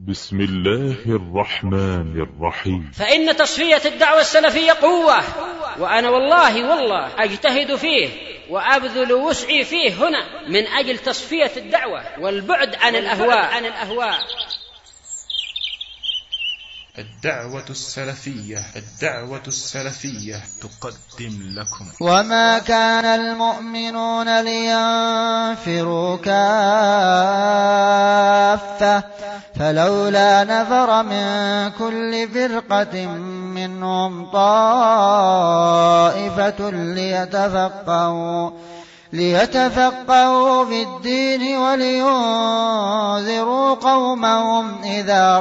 بسم الله الرحمن الرحيم. فإن تصفية الدعوة السلفية قوة، وأنا والله أجتهد فيه وأبذل وسعي فيه هنا من أجل تصفية الدعوة والبعد عن الأهواء. الدعوة السلفية تقدم لكم. وما كان المؤمنون لينفروا كافة فلولا نفر من كل فرقة منهم طائفة ليتفقهوا في الدين ولينذروا قومهم إذا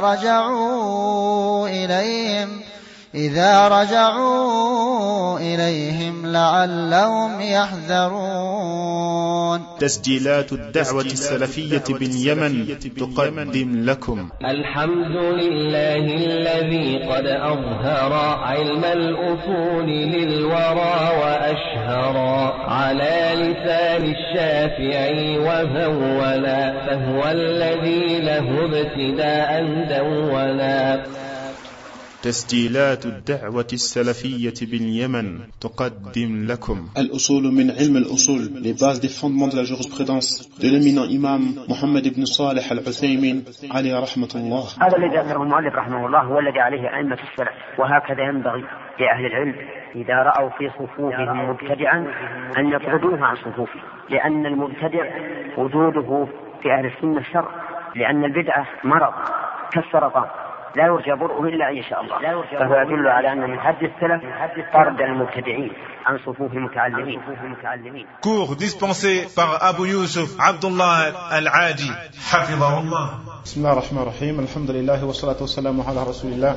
رجعوا إليهم لعلهم يحذرون. تسجيلات الدعوة السلفية باليمن تقدم لكم. الحمد لله الذي قد أظهر علم الأصول للورى وأشهر على لسان الشافعي وهولا، فهو الذي له ابتداء دولا. تسجيلات الدعوة السلفية باليمن تقدم لكم. الأصول من علم الأصول, les bases des fondements de la jurisprudence de l'éminent imam Mohammed ibn Salih al-Uthaymin عليه رحمة الله. هذا الذي ذكره المؤلف رحمه الله هو الذي عليه أئمة السلف، وهكذا ينبغي لأهل العلم إذا رأوا في صفوفهم مبتدعا أن يطردوه عن صفوفه، لأن المبتدع وجوده في أهل السنة شر، لأن البدعة مرض كالسرطان لا يرجى برؤه إلا إن شاء الله، فهو يدل على أن من حد السلف طرد المبتدعين عن صفوف المتعلمين. Cours dispensé par Abu Yusuf Abdullah Al-Adi حفظه الله. بسم الله الرحمن الرحيم. الحمد لله والصلاة والسلام على رسول الله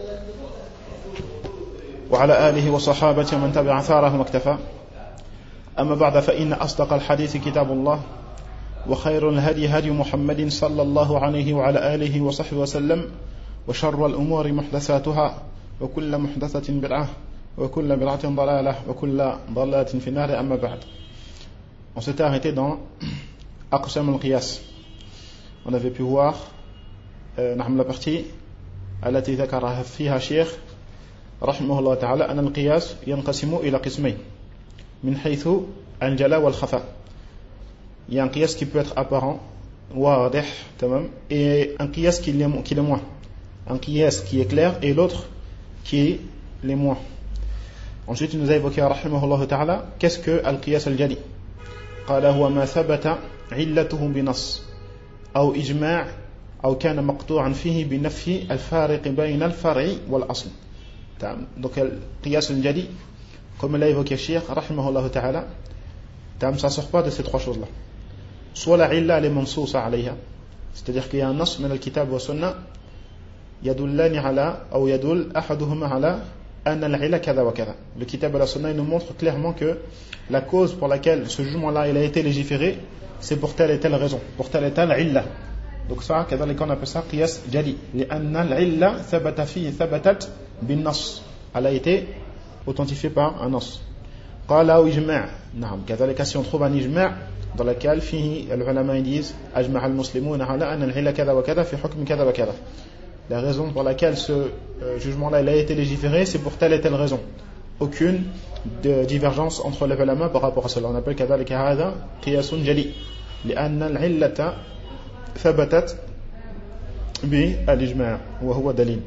وعلى آله وصحابته من تبع ثاره واكتفى. أما بعد، فإن أصدق الحديث كتاب الله، وخير الهدي هدي محمد صلى الله عليه وعلى آله وصحبه وسلم، وشر الأمور محدثاتها، وكل محدثة بدعة، وكل بدعة ضلالة، وكل ضلالة في النار. أما بعد. On s'était arrêté dans Aqsam al-Qiyas. On avait pu voir la partie التي ذكرها فيها شيخ رحمه الله تعالى أن القياس ينقسم إلى قسمين من حيث الجلاء والخفاء. Il y a un qiyas qui peut être apparent, wadih, tamam, et un qiyas qui est moins. Un qiyas qui est clair et l'autre qui est moins. Ensuite, il nous a évoqué rahimahullah ta'ala qu'est-ce que al-qiyas al-jali. قال هو ما ثبت علته بنص أو إجماع أو كان مقطوعا فيه بنفي الفارق بين الفرع والأصل. Donc al-qiyas al-jali, comme l'a évoqué Cheikh rahimahullah ta'ala, ça ne sort pas de ces trois choses-là. Soit la illa elle est mansousa alayha, c'est-à-dire qu'il y a un nas min al-kitab wa sunna yadullani ala ou yadull ahaduhuma ala anna al-illa kadha wa kadha. Le kitab et la sunna nous montre clairement que la cause pour laquelle ce jugement-là il a été légiféré, c'est pour telle et telle raison, pour telle et telle illa. Donc ça, كذلك on appelle ça qiyas jadi, لأن العلة ثبت فيه ثبتت بالنص, elle a été authentifiée par un nas. قال أو إجماع, نعم كذلك si on trouve un ijma' dans lequel فيه العلماء disent أجمع المسلمون على أن العلة كذا وكذا في حكم كذا وكذا. La raison pour laquelle ce jugement-là il a été légiféré, c'est pour telle et telle raison. Aucune divergence entre les ulama par rapport à cela. On appelle كذلك هذا قياس جلي لأن العلة ثبتت بالإجماع وهو دليل.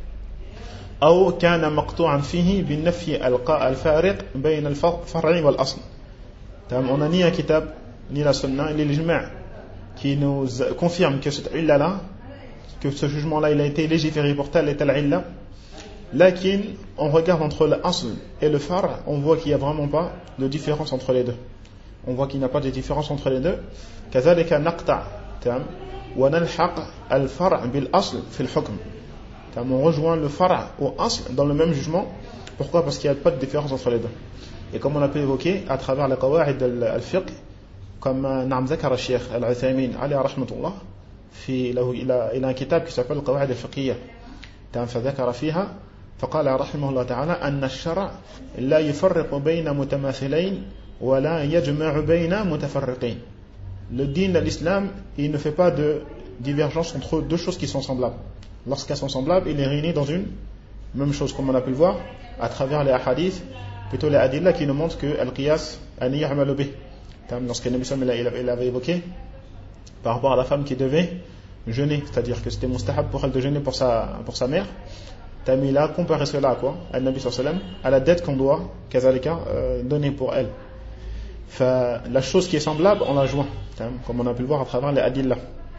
أو كان مقطوعا فيه بالنفي الفارق بين الفرع والأصل. On a ni un kitab, ni la sunna, ni l'ijma' qui nous confirme que cette illa-là, que ce jugement-là, il a été légiféré pour telle et telle illa. Lakin, on regarde entre l'asl et le far', on voit qu'il n'y a vraiment pas de différence entre les deux. On voit qu'il n'y a pas de différence entre les deux. كذلك نقطع ونلحق الفرع بالأصل في الحكم. On rejoint le far' au asl dans le même jugement. Pourquoi? Parce qu'il n'y a pas de différence entre les deux. Et comme on a pu évoquer à travers les qawa'id al-fiqh, comme Naam Zakar al-Sheikh al-Uthaymin alayhi rahmatullah, il a un kitab qui s'appelle القواعد الفقهية. فذكر فيها فقال رحمه الله تعالى أن الشرع لا يفرق بين متماثلين ولا يجمع بين متفرقين. Le din de l'islam, il ne fait pas de divergence entre deux choses qui sont semblables. Lorsqu'elles sont semblables, il est réuni dans une même chose, comme on a pu le voir à travers les hadiths, plutôt les adillah qui nous montrent que al-qiyas an ya'malu bih. Lorsque Nabi sallallahu alayhi wa sallam il avait évoqué par rapport à la femme qui devait jeûner, c'est-à-dire que c'était mustahab pour elle de jeûner pour sa mère. Il a comparé cela à quoi? À Nabi sallallahu alayhi wa sallam, à la dette qu'on doit kazalika donner pour elle. La chose qui est semblable, on la joint, comme on a pu le voir à travers les adillah.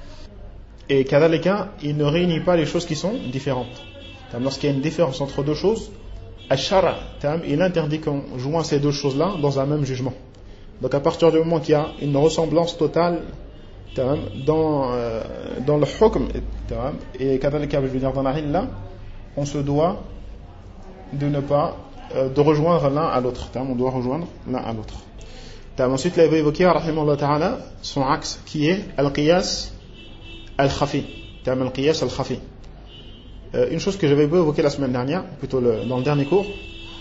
Et kazalika, il ne réunit pas les choses qui sont différentes. Lorsqu'il y a une différence entre deux choses, al-shara', il interdit qu'on joint ces deux choses-là dans un même jugement. Donc à partir du moment qu'il y a une ressemblance totale dans le hukm, et kadhalika, je veux dire dans la illa, on se doit de ne pas de rejoindre l'un à l'autre. On doit rejoindre l'un à l'autre. Ensuite, il a évoqué rahimahullah ta'ala son axe qui est al-qiyas al-khafi. Al-qiyas al-khafi. Une chose que j'avais évoquée la semaine dernière, plutôt dans le dernier cours,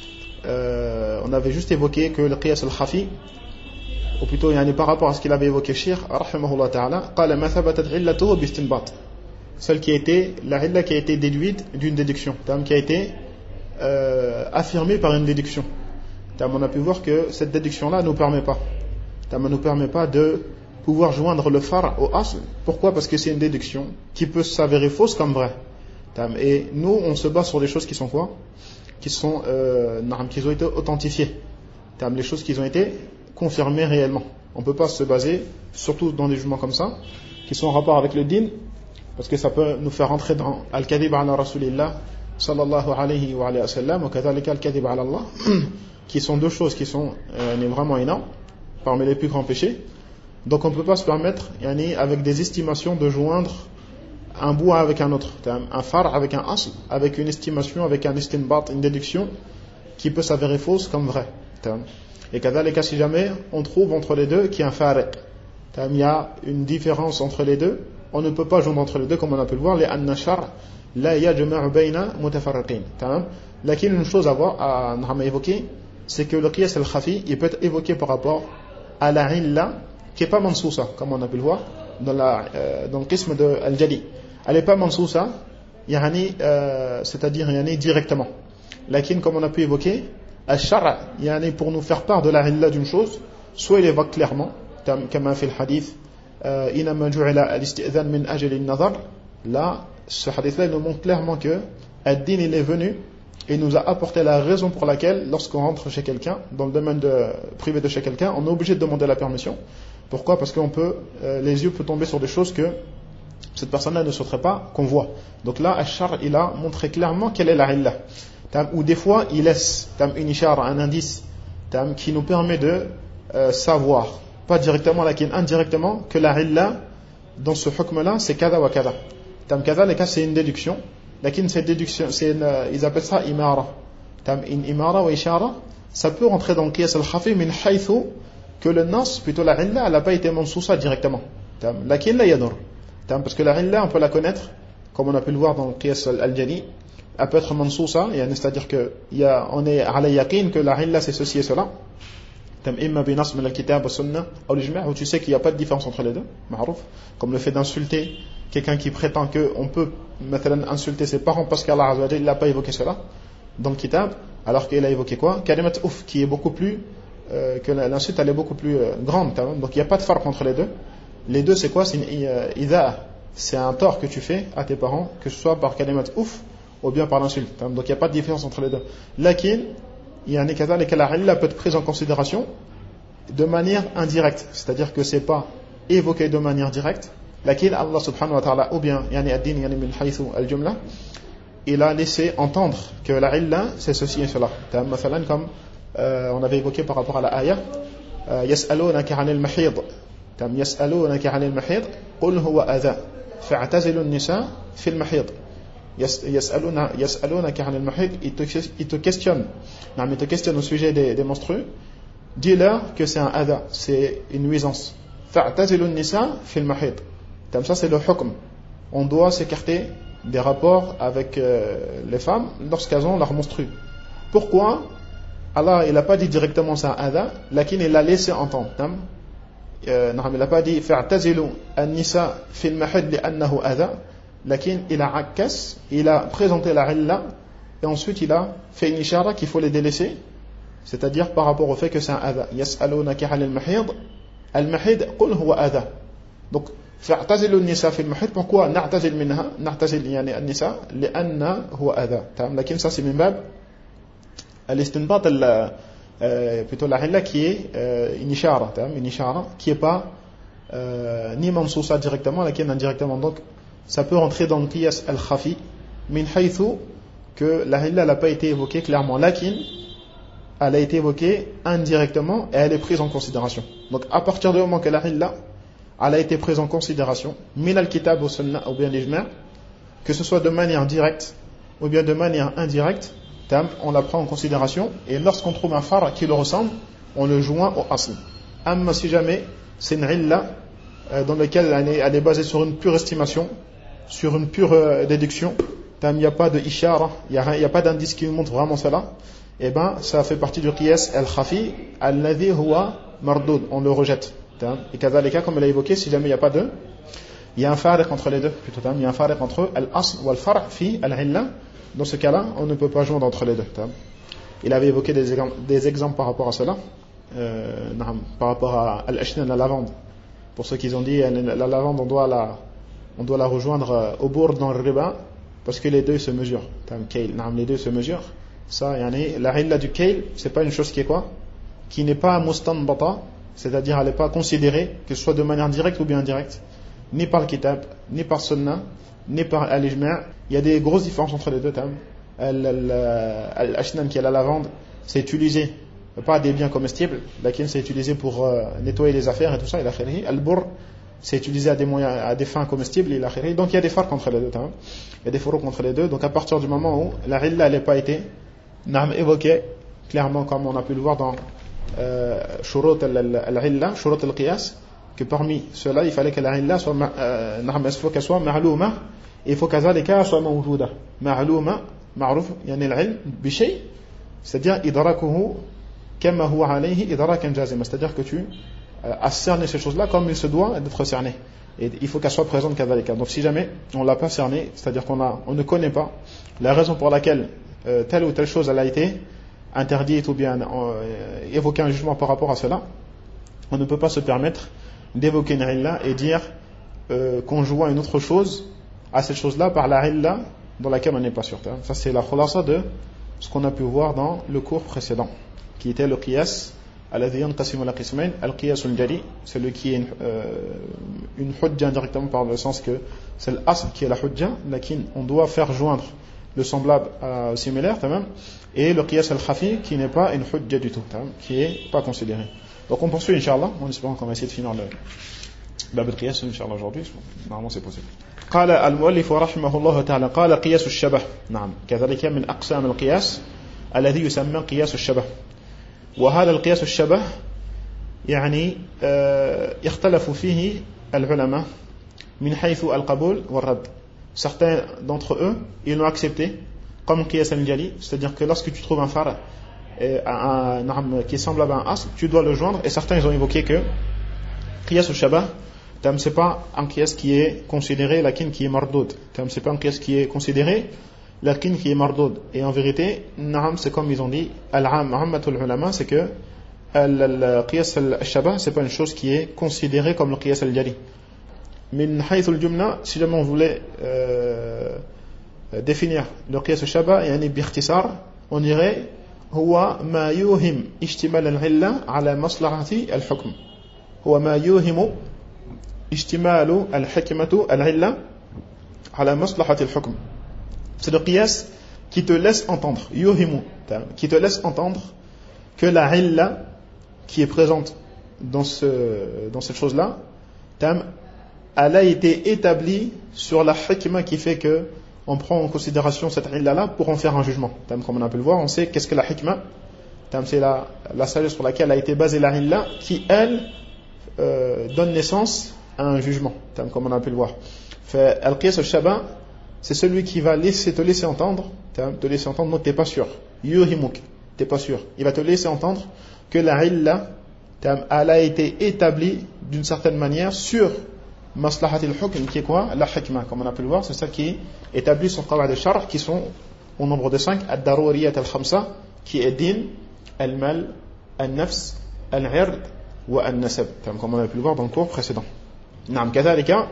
on avait juste évoqué que le qiyas al-khafi, ou plutôt par rapport à ce qu'il avait évoqué Cheikh rahimahullah ta'ala, qala ma thabatat illatuhu bi istinbat, celle qui a été la illa qui a été déduite d'une déduction, qui a été affirmée par une déduction. On a pu voir que cette déduction là nous permet pas de pouvoir joindre le far' au asl. Pourquoi? Parce que c'est une déduction qui peut s'avérer fausse comme vraie. Et nous on se base sur des choses qui sont quoi? Qui ont été authentifiées, les choses qui ont été confirmées réellement. On ne peut pas se baser, surtout dans des jugements comme ça, qui sont en rapport avec le din, parce que ça peut nous faire rentrer dans al-kadhib ala rasulillah sallallahu alayhi wa sallam, ou kadhalika al-kadhib ala Allah, qui sont deux choses qui sont vraiment énormes, parmi les plus grands péchés. Donc on ne peut pas se permettre, avec des estimations, de joindre un bout avec un autre, un far' avec un asl, avec une estimation, avec un istinbat, une déduction qui peut s'avérer fausse comme vraie. Et kadhalika, si jamais on trouve entre les deux qu'il y a un fariq, il y a une différence entre les deux, on ne peut pas joindre entre les deux, comme on a pu le voir, les anna shar' la yajma'u bayna mutafarriqin. Lakin une chose à évoquer, c'est que le qiyas al-khafi, il peut être évoqué par rapport à la illa qui n'est pas mansousa, comme on a pu le voir dans le qism de al-jali. Elle n'est pas mansousa, c'est-à-dire directement. Lakin, comme on a pu évoquer, al-shar' pour nous faire part de la illa d'une chose, soit il évoque clairement, comme fait le hadith, inama ju'ila al-istidhan min ajli an-nazar. Là, ce hadith-là, il nous montre clairement que ad-din, il est venu et nous a apporté la raison pour laquelle, lorsqu'on rentre chez quelqu'un, dans le domaine privé de chez quelqu'un, on est obligé de demander la permission. Pourquoi? Parce que les yeux peuvent tomber sur des choses que cette personne-là ne souhaiterait pas qu'on voit. Donc là, al-shar', il a montré clairement quelle est la illa. Ou des fois, il laisse une ishara, un indice, qui nous permet de savoir, pas directement, mais indirectement, que la illa, dans ce hukm-là, c'est kada wa kada. Kada, les cas, c'est une déduction. Cette déduction, ils appellent ça imara. Une imara ou ishara, ça peut rentrer dans le qiyas al-khafi min haythu que le nas, plutôt la illa, elle n'a pas été mansousa directement. Lakin la yadur. Parce que la illa, on peut la connaître, comme on a pu le voir dans le qiyas al-jali, elle peut être mansousa, c'est-à-dire qu'on est à la yaqin que la illa c'est ceci et cela. Imma bi nas min al-kitab wa sunnah ou l'ijma', où tu sais qu'il n'y a pas de différence entre les deux, ma'rouf, comme le fait d'insulter quelqu'un qui prétend qu'on peut insulter ses parents parce qu'Allah Azza wa Jalla n'a pas évoqué cela dans le kitab, alors qu'il a évoqué quoi? Kalimat ouf, qui est beaucoup plus que l'insulte, elle est beaucoup plus grande. Donc il n'y a pas de farq entre les deux. Les deux, c'est quoi? C'est un tort que tu fais à tes parents, que ce soit par kalimat ouf ou bien par l'insulte. Donc il n'y a pas de différence entre les deux. Lakin, il y a un écart, et que la illa peut être prise en considération de manière indirecte, c'est-à-dire que c'est pas évoqué de manière directe. Lakin Allah subhanahu wa ta'ala, ou bien ad-din min haythu al-jumla, il a laissé entendre que la illa c'est ceci et cela. Comme on avait évoqué par rapport à la ayah, yas'alunaka 'anil mahid, yas'alunaka 'anil mahid, qul huwa adha fa'tazilu an-nisa fil mahid. Yas'alunaka 'anil mahid, ils te questionnent au sujet des menstrues. Dis-leur que c'est un adha, c'est une nuisance. Fa'tazilu an-nisa fil mahid. Ça c'est le hukm. On doit s'écarter des rapports avec les femmes lorsqu'elles ont leur menstrue. Pourquoi? Allah, il n'a pas dit directement ça à adha, lakin il l'a laissé entendre. il n'a pas dit فاعتزلوا النساء في المحيض لأنه أذى, لكن il a présenté la illa et ensuite il a fait une ishara qu'il faut les délaisser, c'est-à-dire par rapport au fait que c'est un adha. يسألونك عن المحيض, المحيض قل هو أذى. Donc فاعتزلوا النساء في المحيض, pourquoi نعتزل منها, نعتزل يعني النساء لأن هو أذى. لكن ça c'est من باب الاستنباط, plutôt la illa qui est une ishara qui est pas ni mamsousa directement, laquelle indirectement. Donc ça peut rentrer dans le qiyas al-khafi min haythu que la illa n'a pas été évoquée clairement, lakin elle a été évoquée indirectement et elle est prise en considération. Donc à partir du moment que la illa elle a été prise en considération, min al-kitab ou sunnah ou bien l'ijma', que ce soit de manière directe ou bien de manière indirecte, on la prend en considération, et lorsqu'on trouve un far qui le ressemble, on le joint au asl. Amma si jamais c'est une illa dans laquelle elle est basée sur une pure estimation, sur une pure déduction, il n'y a pas de ishara, il n'y a pas d'indice qui nous montre vraiment cela, et ben ça fait partie du qiyas al-khafi alladhi huwa mardoud, on le rejette. Et kadhalika, comme elle a évoqué, si jamais il y a un fariq entre les deux, plutôt il y a un fariq entre al-asl ou al-far' fi al-illa. Dans ce cas-là, on ne peut pas joindre entre les deux. Il avait évoqué des exemples par rapport à cela, par rapport à al-ashnan, la lavande. Pour ceux qui ont dit la lavande, on doit la rejoindre au bourg dans le riba, parce que les deux se mesurent. Les deux se mesurent. Ça, la illa du kayl, c'est pas une chose qui est quoi, qui n'est pas mustanbata, c'est-à-dire elle n'est pas considérée, que ce soit de manière directe ou bien indirecte, ni par le kitab, ni par sunnah, ni par al-ijma'. Il y a des grosses différences entre les deux. Al-ashnan, qui est la lavande, c'est utilisé pas des biens comestibles, laquelle c'est utilisé pour nettoyer les affaires et tout ça. Al-burr, c'est utilisé à des fins comestibles. Donc il y a des farqs entre les deux. Il y a des furuq entre les deux. Donc à partir du moment où la illa n'a pas été évoquée clairement, comme on a pu le voir dans shurut al-illa, shurut al-qiyas, que parmi ceux-là, il fallait que la illa soit ma'louma, et il faut qu'elle soit mawjouda. Ma'louma, ma'rouf, yani al-ilm bi-shay, c'est-à-dire idrakuhu kama huwa alayhi idrakan jazima, c'est-à-dire que tu as cerné ces choses-là comme il se doit d'être cerné. Et il faut qu'elle soit présente kadhalika. Donc si jamais on l'a pas cerné, c'est-à-dire on ne connaît pas la raison pour laquelle telle ou telle chose elle a été interdite ou bien évoquer un jugement par rapport à cela, on ne peut pas se permettre d'évoquer une illa et dire qu'on joint une autre chose à cette chose-là par la illa dans laquelle on n'est pas sûr. Ça c'est la khulasa de ce qu'on a pu voir dans le cours précédent, qui était le qiyas alladhi yanqasimu ila qismayn, al-qiyas al-jali, celui qui est une hujja indirectement par le sens que c'est l'asl qui est la hujja, lakin on doit faire joindre le semblable similaire, et le qiyas al-khafi qui n'est pas une hujja du tout, qui est pas considéré. Donc on poursuit Inch'Allah, en espérant qu'on va essayer de finir le bab al-qiyas Inch'Allah aujourd'hui, normalement c'est possible. قال المؤلف رحمه الله تعالى قال قياس الشبه. نعم كذلك من أقسام القياس الذي يسمى قياس الشبه. وهذا القياس الشبه يعني يختلف فيه العلماء من حيث القبول والرد. Certains d'entre eux, ils l'ont accepté comme qiyas al-jali, c'est-à-dire que lorsque tu trouves un phare qui est semblable à un asl, tu dois le joindre, et certains ils ont évoqué que qiyas al-shabah, c'est pas un qiyas qui est considéré lakin qui est mardoud. C'est pas un qiyas qui est considéré lakin qui est mardoud. Et en vérité, c'est comme ils ont dit, al-ammatul ulama, c'est que le qiyas al-shabah, c'est pas une chose qui est considérée comme le qiyas al-jali. Min haythul jumla, si jamais on voulait définir le qiyas al-shabah, yani bikhtisar, on dirait هو ما يوهم اشتمال العلة على مصلحة الحكم. هو ما يوهم اشتمال الحكمة العلة على مصلحة الحكم. C'est le qiyas qui te laisse entendre, yuhimu, qui te laisse entendre que la illa qui est présente dans cette chose-là, elle a été établie sur la hikma qui fait que on prend en considération cette illa-là pour en faire un jugement. Comme on a pu le voir, on sait qu'est-ce que la hikma. C'est la sagesse sur laquelle a été basée la illa qui, elle, donne naissance à un jugement. Comme on a pu le voir. Al-qiyas al-shabah, c'est celui qui va te laisser entendre, donc t'es pas sûr. Yuhimuk, t'es pas sûr. Il va te laisser entendre que la illa elle a été établie d'une certaine manière sur maslahat al-hukm, qui est quoi? La hikmah, comme on a pu le voir, c'est ça qui est établi sur qawa'id al-sharh, qui sont au nombre de 5, ad-daruriyat al-khamsa, qui est din, al-mal, al-nafs, al-ird wa al-nasab, comme on a pu le voir dans le cours précédent. Naam, kadhalika,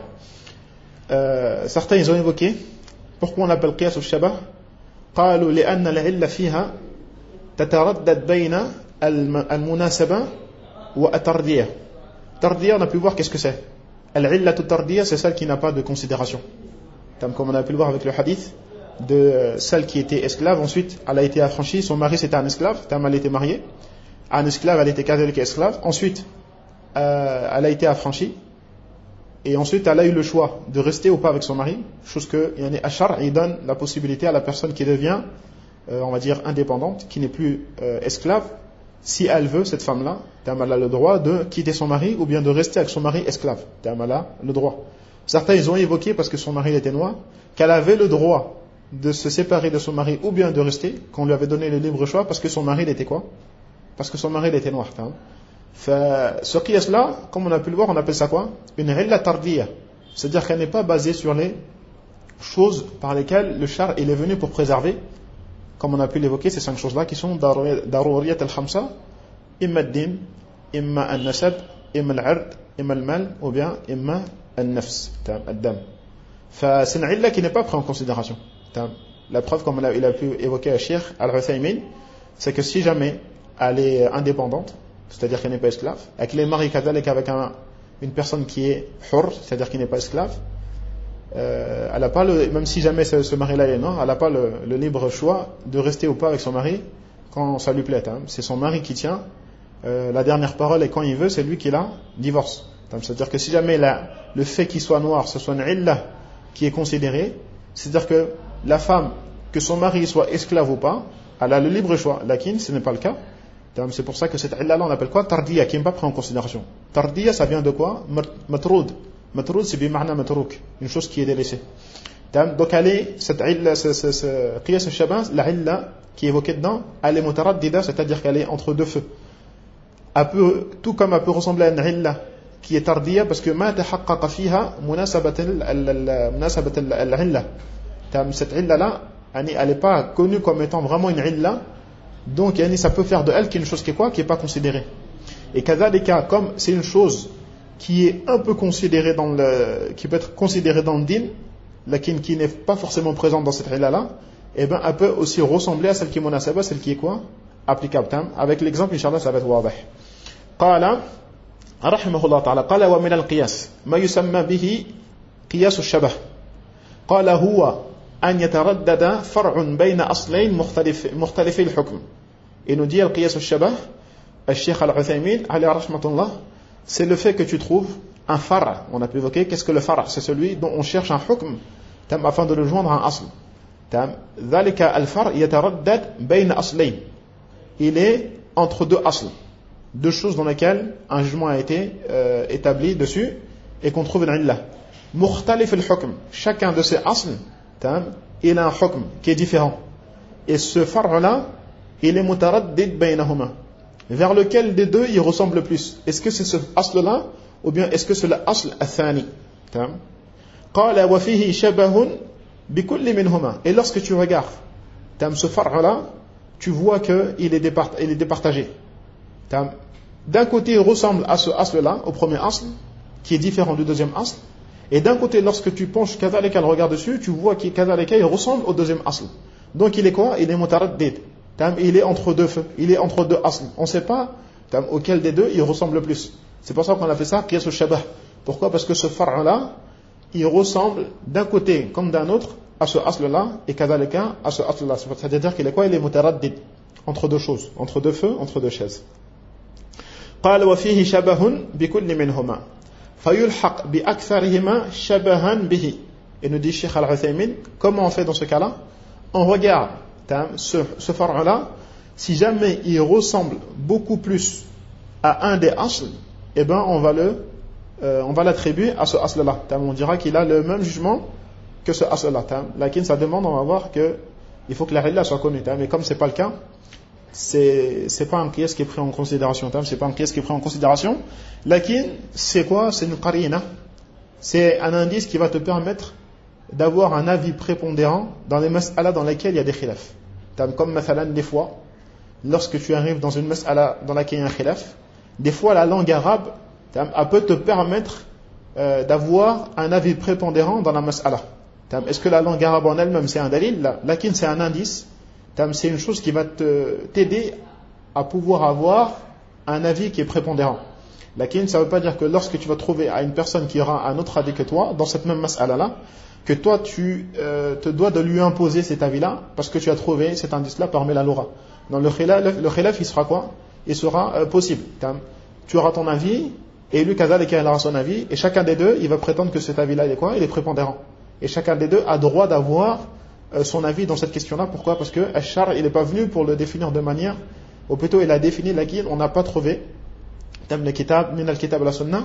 certains ils ont évoqué pourquoi on appelle qiyas al-shabah. قالوا لأن العلة فيها تتردد بين المناسبة والتردية. Tardiya, on a pu voir qu'est-ce que c'est. Al-illatu tardiya, c'est celle qui n'a pas de considération. Comme on a pu le voir avec le hadith de celle qui était esclave, ensuite elle a été affranchie, son mari c'était un esclave, elle était mariée, un esclave, elle était kadhalika esclave, ensuite elle a été affranchie, et ensuite elle a eu le choix de rester ou pas avec son mari, chose que Ashar, il donne la possibilité à la personne qui devient, on va dire, indépendante, qui n'est plus esclave, si elle veut, cette femme-là, elle a le droit de quitter son mari ou bien de rester avec son mari esclave. Elle a le droit. Certains, ils ont évoqué, parce que son mari était noir, qu'elle avait le droit de se séparer de son mari ou bien de rester, qu'on lui avait donné le libre choix, parce que son mari était quoi? Parce que son mari était noir. Ce qiyas-là, comme on a pu le voir, on appelle ça quoi? Une illa tardiya. C'est-à-dire qu'elle n'est pas basée sur les choses par lesquelles le char il est venu pour préserver, comme on a pu l'évoquer, ces 5 choses-là qui sont daruriyat al-khamsa, imma ad-din, imma al-nasab, imma al-ird, imma al-mal, ou bien imma al-nafs, ad-dam. C'est une illa qui n'est pas prise en considération. La preuve, comme il a pu évoquer Cheikh Al-Uthaymin, c'est que si jamais elle est indépendante, c'est-à-dire qu'elle n'est pas esclave, et qu'elle est mariée avec une personne qui est hur, c'est-à-dire qui n'est pas esclave, elle n'a pas même si jamais ce mari-là est non, elle n'a pas le libre choix de rester ou pas avec son mari quand ça lui plaît. C'est son mari qui tient la dernière parole, et quand il veut, c'est lui qui la divorce. C'est-à-dire que si jamais le fait qu'il soit noir, ce soit une illa qui est considérée, c'est-à-dire que la femme, que son mari soit esclave ou pas, elle a le libre choix. Lakin, ce n'est pas le cas. C'est pour ça que cette illa-là, on appelle quoi? Tardiya, qui n'est pas pris en considération. Tardiya, ça vient de quoi? Matroud. Matroud, c'est bima'na matrouk, une chose qui est délaissée. Donc, cette illa, ce qiyas al-shabah, la illa qui est évoquée dedans, elle est mutaraddida, c'est-à-dire qu'elle est entre deux feux. Tout comme elle peut ressembler à une illa qui est tardiya, parce que ma tahaqqaqa fiha munasabat al-illa. Cette illa-là, elle n'est pas connue comme étant vraiment une illa, donc ça peut faire de elle une chose qui est quoi? Qui n'est pas considérée. Et kadhalika, comme c'est une chose qui est un peu considérée qui peut être considérée dans le din, laquelle qui n'est pas forcément présente dans cette illa-là, et ben elle peut aussi ressembler à celle qui est munasaba, celle qui est quoi? Applicable. Avec l'exemple, Inch'Allah, ça va être wadah. Qala, rahimahullah ta'ala, qala wa min al-qiyas, ma yusamma bihi qiyas al-shabah. Qala huwa an yataraddada far'un bayna aslayn mukhtalifi al-hukm. Et nous dit al-qiyas al-shabah, al-Sheikh Al-Uthaymin, alayhi rahmatullah, c'est le fait que tu trouves un far'. On a pu évoquer, qu'est-ce que le far'? C'est celui dont on cherche un hukm afin de le joindre à un asl. ذلك الفرع يتردد بين أصلين. Il est entre deux asl, deux choses dans lesquelles un jugement a été établi dessus et qu'on trouve une illa. مختلف الحكم. Chacun de ces asl, il a un hukm qui est différent. Et ce far'-là, il est mutaraddid baynahuma. Vers lequel des deux il ressemble le plus? Est-ce que c'est ce asl-là ou bien est-ce que c'est l'asl al-thani? قال وفيه شبه بكل منهما. Et lorsque tu regardes ce far'-là, tu vois qu'il est départagé. D'un côté il ressemble à ce asl-là, au premier asl, qui est différent du deuxième asl, et d'un côté lorsque tu penches kadhalika le regard dessus, tu vois qu'il ressemble au deuxième asl. Donc il est quoi? Il est mutaraddid. Il est entre deux feux, il est entre deux asl. On ne sait pas auquel des deux il ressemble le plus. C'est pour ça qu'on a fait ça, qiyas al-shabah. Pourquoi? Parce que ce far'-là, il ressemble d'un côté comme d'un autre à ce asl-là, et kadhalika à ce asl-là. C'est-à-dire qu'il est quoi? Il est mutaraddid, entre deux choses, entre deux feux, entre deux chaises. قال وفيه شبه بكل منهما فيلحق بأكثرهما شبها به. Et nous dit Cheikh Al-Uthaymin, comment on fait dans ce cas-là? On regarde ce far'-là, si jamais il ressemble beaucoup plus à un des asl, eh ben on va l'attribuer à ce asl-là. On dira qu'il a le même jugement que ce asl-là. Lakin ça demande, on va voir que il faut que la illa soit connue. Mais comme c'est pas le cas, c'est pas un qiyas qui est pris en considération. C'est pas un qiyas qui est pris en considération. Lakin, c'est quoi? C'est une qarina. C'est un indice qui va te permettre d'avoir un avis prépondérant dans les mas'ala dans lesquelles il y a des khilaf. Comme mathalan, des fois, lorsque tu arrives dans une mas'ala dans laquelle il y a un khilaf, des fois la langue arabe, elle peut te permettre d'avoir un avis prépondérant dans la mas'ala. Est-ce que la langue arabe en elle-même c'est un dalil? Lakin c'est un indice. C'est une chose qui va t'aider à pouvoir avoir un avis qui est prépondérant. Lakin, ça ne veut pas dire que lorsque tu vas trouver à une personne qui aura un autre avis que toi, dans cette même mas'ala-là, que toi tu te dois de lui imposer cet avis-là, parce que tu as trouvé cet indice-là parmi la Loura. Dans le khilaf, il sera quoi? Il sera possible. Tu auras ton avis, et lui, Kazalik, il aura son avis, et chacun des deux, il va prétendre que cet avis-là, il est quoi? Il est prépondérant. Et chacun des deux a droit d'avoir son avis dans cette question-là. Pourquoi? Parce que Ashar, il n'est pas venu pour le définir de manière, ou plutôt il a défini laquelle on n'a pas trouvé le kitab, min al-kitab la sunna,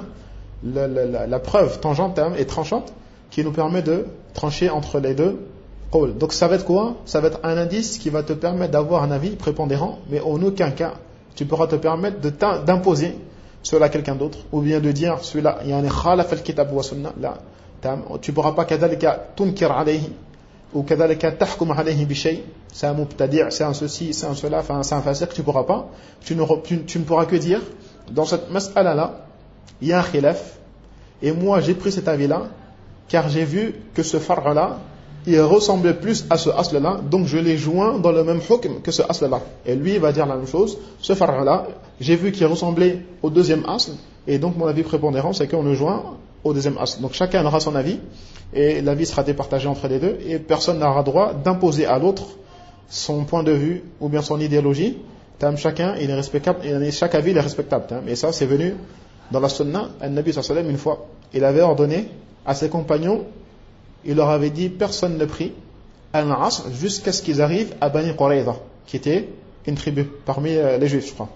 la preuve tangente et tranchante qui nous permet de trancher entre les deux qawls. Donc ça va être quoi? Ça va être un indice qui va te permettre d'avoir un avis prépondérant, mais en aucun cas tu pourras te permettre d'imposer cela à quelqu'un d'autre, ou bien de dire celui-là, il y a un khalaf al-kitab wa sunna, là, tu ne pourras pas kadhalika tunkir alayhi ou kadhalika tahkum alayhi bi shay, c'est un mubtadi', c'est un ceci, c'est un cela, enfin c'est un fasiq, tu ne pourras pas. Tu ne pourras que dire, dans cette mas'ala là, il y a un khilaf, et moi j'ai pris cet avis là, car j'ai vu que ce far'a là, il ressemblait plus à ce asl là, donc je l'ai joint dans le même hukm que ce asl là. Et lui il va dire la même chose, ce far'a là, j'ai vu qu'il ressemblait au deuxième asl, et donc mon avis prépondérant c'est qu'on le joint au deuxième asl. Donc chacun aura son avis, et l'avis sera départagé entre les deux, et personne n'aura droit d'imposer à l'autre son point de vue ou bien son idéologie. Chacun il est respectable, chaque avis il est respectable. Et ça c'est venu dans la sunna. An-Nabi sallallahu alayhi wa sallam, une fois, il avait ordonné à ses compagnons, il leur avait dit personne ne prie al-Asr jusqu'à ce qu'ils arrivent à Bani Qurayza, qui était une tribu parmi les Juifs, je crois.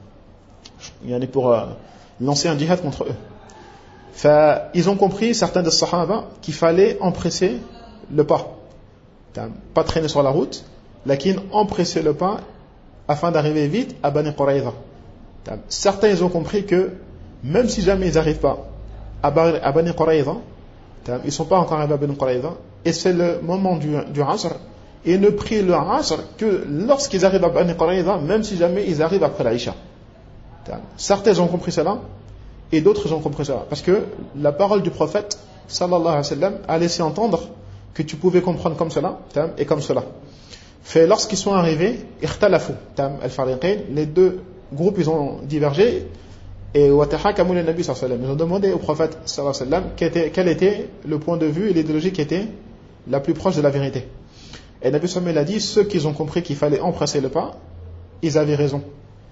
Il y en a pour lancer un djihad contre eux. Ils ont compris, certains des Sahaba, qu'il fallait empresser le pas. Pas traîner sur la route, lakin empresser le pas afin d'arriver vite à Bani Qurayza. Certains ils ont compris que même si jamais ils n'arrivent pas à Bani Qurayza, ils ne sont pas encore arrivés à Bani Qurayza, et c'est le moment du Asr, et ne prient le Asr que lorsqu'ils arrivent à Bani Qurayza, même si jamais ils arrivent après l'Aïcha. Certains ont compris cela, et d'autres ont compris cela, parce que la parole du prophète sallallahu alayhi wa sallam a laissé entendre que tu pouvais comprendre comme cela et comme cela. Lorsqu'ils sont arrivés, les deux groupes ils ont divergé, et ils ont demandé au prophète sallallahu alayhi wa sallam quel était le point de vue et l'idéologie qui était la plus proche de la vérité. Et Nabi sallallahu alayhi wa sallam a dit, ceux qui ont compris qu'il fallait empresser le pas, ils avaient raison.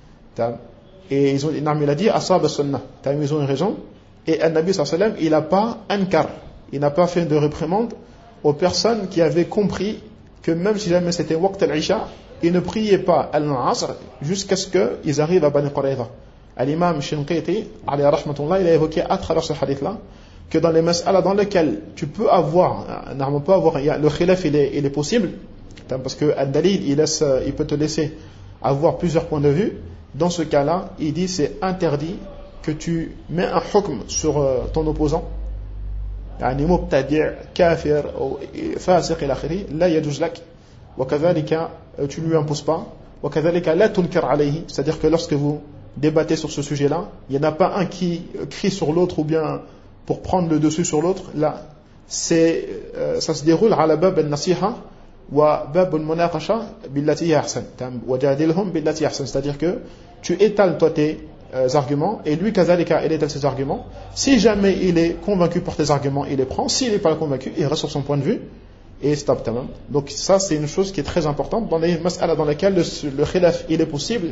Et il a dit ashab as-sunnah, ils ont eu raison. Et Nabi sallallahu alayhi wa sallam, il n'a pas ankar, il n'a pas fait de réprimande aux personnes qui avaient compris que même si jamais c'était waqt al-isha, ils ne priaient pas al-asr jusqu'à ce qu'ils arrivent à Bani Qurayza. L'imam Shinqiti, alayhi rahmatullah, il a évoqué à travers ce hadith-là que dans les mas'ala dans lesquelles tu peux avoir, le khilaf il est possible, parce que al-dalil il peut te laisser avoir plusieurs points de vue. Dans ce cas-là, il dit c'est interdit que tu mets un hukm sur ton opposant, يعني مبتدع كافر أو فاسق إلى آخره لا يجوز لك وكذلك tu ne lui imposes pas وكذلك لا تنكر عليه, c'est-à-dire que lorsque vous débattez sur ce sujet-là, il n'y en a pas un qui crie sur l'autre ou bien pour prendre le dessus sur l'autre. Là, ça se déroule على باب النصيحة وباب المناقشة بالتي هي أحسن وجادلهم بالتي أحسن, c'est-à-dire que tu étales toi tes arguments, et lui kazalika il étale ses arguments. Si jamais il est convaincu par tes arguments, il les prend. S'il n'est pas convaincu, il reste sur son point de vue et stop tamam. Donc ça c'est une chose qui est très importante dans les mas'ala dans lesquelles le khilaf il est possible.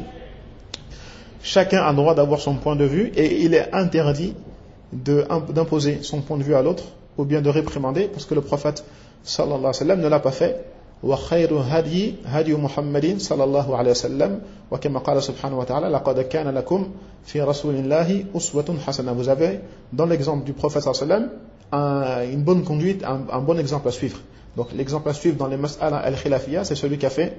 Chacun a le droit d'avoir son point de vue, et il est interdit d'imposer son point de vue à l'autre ou bien de réprimander, parce que le prophète sallallahu alayhi wa sallam ne l'a pas fait. وخير هدي محمد صلى الله عليه وسلم وكما قال سبحانه وتعالى لقد كان لكم في رسول الله أسوة حسنة. Vous avez dans l'exemple du prophète صلى الله عليه وسلم une bonne conduite, un bon exemple à suivre. Donc l'exemple à suivre dans les mas'ala al-khilafiyya, c'est celui qu'a fait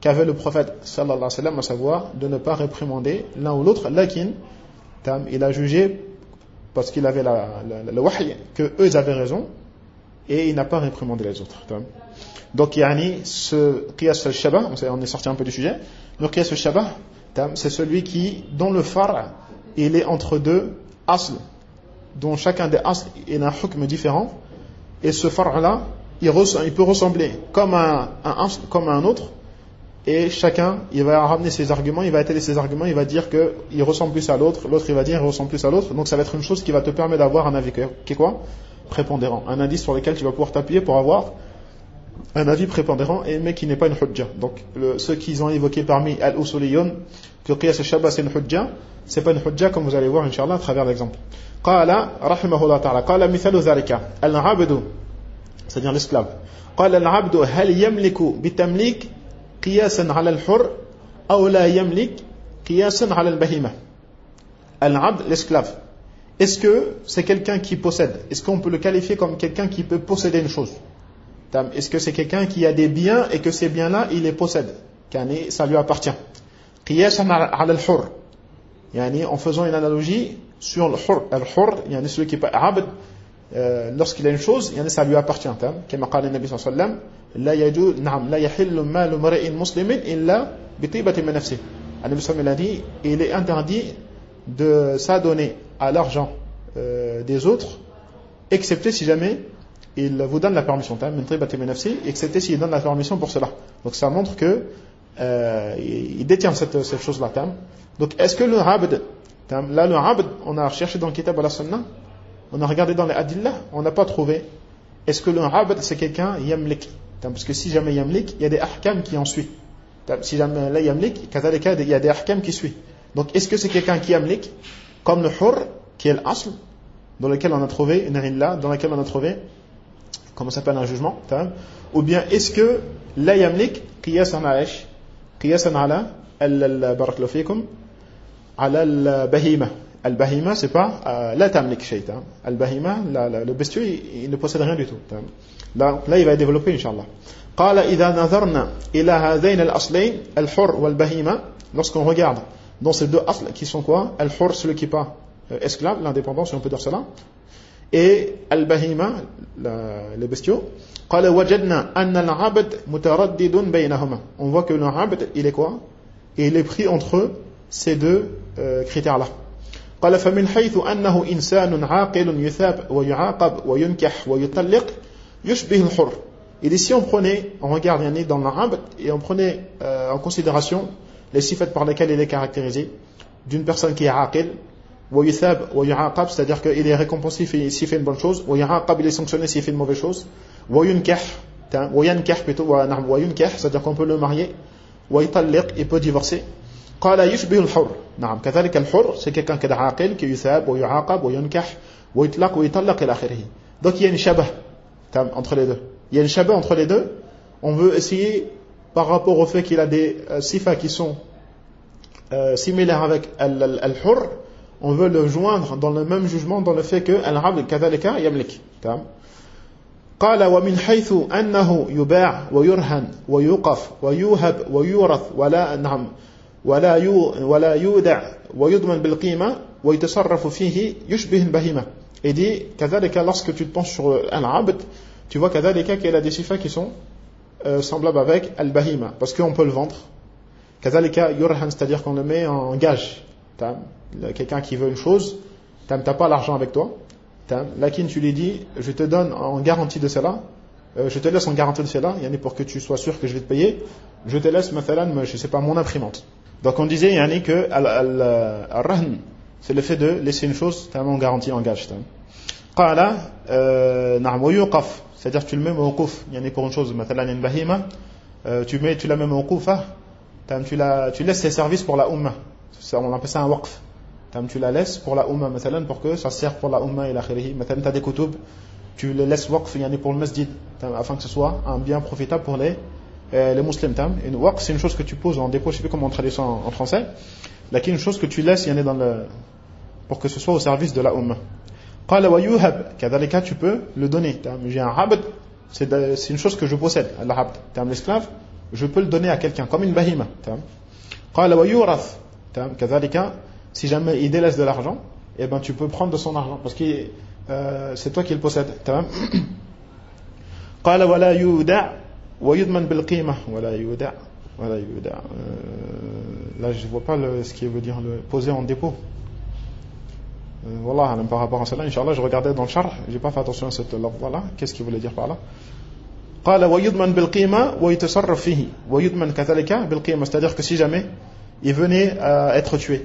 qu'avait le prophète sallallahu alayhi wa sallam, à savoir de ne pas réprimander l'un ou l'autre. Lakin, il a jugé, parce qu'il avait le wahy, que eux avaient raison, et il n'a pas réprimandé les autres. Donc, ce qiyas al-shabah, on est sorti un peu du sujet, le qiyas al-shabah, c'est celui dont le far', il est entre deux asl, dont chacun des asl il a un hukm différent, et ce far'-là, il peut ressembler comme un asl, comme un autre, et chacun, il va ramener ses arguments, il va étaler ses arguments, il va dire qu'il ressemble plus à l'autre, l'autre il va dire qu'il ressemble plus à l'autre, donc ça va être une chose qui va te permettre d'avoir un avis qui est quoi? Prépondérant, un indice sur lequel tu vas pouvoir t'appuyer pour avoir un avis prépondérant, mais qui n'est pas une hujja. Donc ceux qui ont évoqué parmi al-usuliyon que qiyas al-shabah c'est une hujja, c'est pas une hujja comme vous allez voir inchallah à travers l'exemple. Qala rahimahullah ta'ala, qala mithalu dhalika al-'abdu, c'est-à-dire l'esclave, qala al-'abdu hal yamliku bitamlik qiyasan 'ala al-hurr aw la yamlik qiyasan 'ala al-bahima. Al-'abd, l'esclave, est-ce que c'est quelqu'un qui possède? Est-ce qu'on peut le qualifier comme quelqu'un qui peut posséder une chose? Est-ce que c'est quelqu'un qui a des biens et que ces biens-là, il les possède? Ça lui appartient. Qiyasan 'ala al-hurr, en faisant une analogie sur le hurr. Al-hurr, celui qui est pas abd, lorsqu'il a une chose, ça lui appartient. Comme قال النبي صلى الله عليه وسلم لا يجوز لا يحل مال امرئ مسلم إلا بطيبة من نفسه. النبي صلى الله عليه وسلم a dit, il est interdit de s'adonner à l'argent des autres, excepté si jamais il vous donne la permission, excepté s'il donne la permission pour cela. Donc ça montre que il détient cette chose-là. Donc est-ce que le abd, là le abd, on a cherché dans le kitab à la sunna, on a regardé dans les adillah, on n'a pas trouvé. Est-ce que le abd c'est quelqu'un yamlik? Parce que si jamais yamlik, il y a des ahkam qui en suivent. Si jamais là yamlik, il y a des ahkam qui suivent. Donc est-ce que c'est quelqu'un qui yamlik, comme le hurr, qui est l'asl, dans lequel on a trouvé une illa, dans lequel on a trouvé comment s'appelle un jugement, ou bien est-ce que la yamlik qiyasan ala barakallahu fikum ala al-bahima. Al-bahima c'est pas la tamlik shay. Al-bahima, le bestiau il ne possède rien du tout. Là il va développer inchallah. Qala idha nazarna ila hadain al-aslayn al-hurr wal-bahima, lorsqu'on regarde dans ces deux asls qui sont quoi? Al-hurr, celui qui n'est pas esclave, l'indépendant si on peut dire cela, et al-bahima, les bestiaux. قال وجدنا أن العبد متردد بينهما. On voit que le abd, il est quoi? Il est pris entre ces deux critères-là. قال فمن حيث أنه إنسان عاقل يثاب ويعاقب وينكح ويطلق يشبه الحر. Et ici on regarde dans l'abd et on prenait en considération les sifat par lesquels il est caractérisé d'une personne qui est aqil, wa yuthab wa yu'aqab, c'est-à-dire qu'il est récompensé s'il fait une bonne chose, wa yu'aqab, il est sanctionné s'il fait une mauvaise chose, wa yunkah plutôt, wa yunkah, c'est-à-dire qu'on peut le marier, wa yutalliq, il peut divorcer. Qala yushbihu al-hurr. Na'am, kadhalika al-hurr, c'est quelqu'un qui est aqil, qui yuthab wa yu'aqab wa yunkah wa yutlaq wa yutalliq ila akhirih. Donc il y a une shabah entre les deux. Il y a une shabah entre les deux. On veut essayer par rapport au fait qu'il a des sifas qui sont similaires avec al-hurr, on veut le joindre dans le même jugement dans le fait que al-abd kadhalika yamlik. قال ومن حيث أنه يباع ويرهن ويوقف ويوهب ويورث ولا يودع ويضمن بالقيمة ويتصرف فيه يشبه البهيمة. Et dit كذلك lorsque tu te penches sur al-abd, tu vois كذلك qu'il a des sifas qui sont semblable avec al-bahima, parce qu'on peut le vendre. Kazalika yurhan, c'est-à-dire qu'on le met en gage. Quelqu'un qui veut une chose, t'as pas l'argent avec toi, lakin tu lui dis, je te donne en garantie de cela, je te laisse en garantie de cela, pour que tu sois sûr que je vais te payer, je te laisse, je sais pas, mon imprimante. Donc on disait, que al-rahn, c'est le fait de laisser une chose, en garantie, en gage. Qala, na'am, wa yuqaf, c'est-à-dire que tu le mets mawquf, pour une chose, une bahima, tu la mets mawquf, tu laisses ses services pour la umma. On appelle ça un waqf. Tu la laisses pour la umma, pour que ça sert pour la umma et l'akhirih. Tu as des kutub, tu les laisses waqf pour le masjid, afin que ce soit un bien profitable pour les musulmans. Une waqf, c'est une chose que tu poses en dépôt, je sais plus comment on traduit ça en français, là qui est une chose que tu laisses pour que ce soit au service de la umma. قال ويوهب كذلك, tu peux le donner. J'ai un abd, c'est une chose que je possède, l'abd, l'esclave, je peux le donner à quelqu'un comme une bahima. قال ويورث كذلك si jamais il délaisse de l'argent, eh ben tu peux prendre de son argent parce que c'est toi qui le possèdes. قال ولا يودع ويضمن بالقيمة ولا يودع là je vois pas ce qui veut dire le poser en dépôt. Wallah, par rapport à cela, Inch'Allah, je regardais dans le charh, j'ai pas fait attention à cette lafza-là. Qu'est-ce qu'il voulait dire par là? قال ويضمن بالقيمة ويتصرف فيه ويضمن كذلك بالقيمة, c'est-à-dire que si jamais il venait à être tué,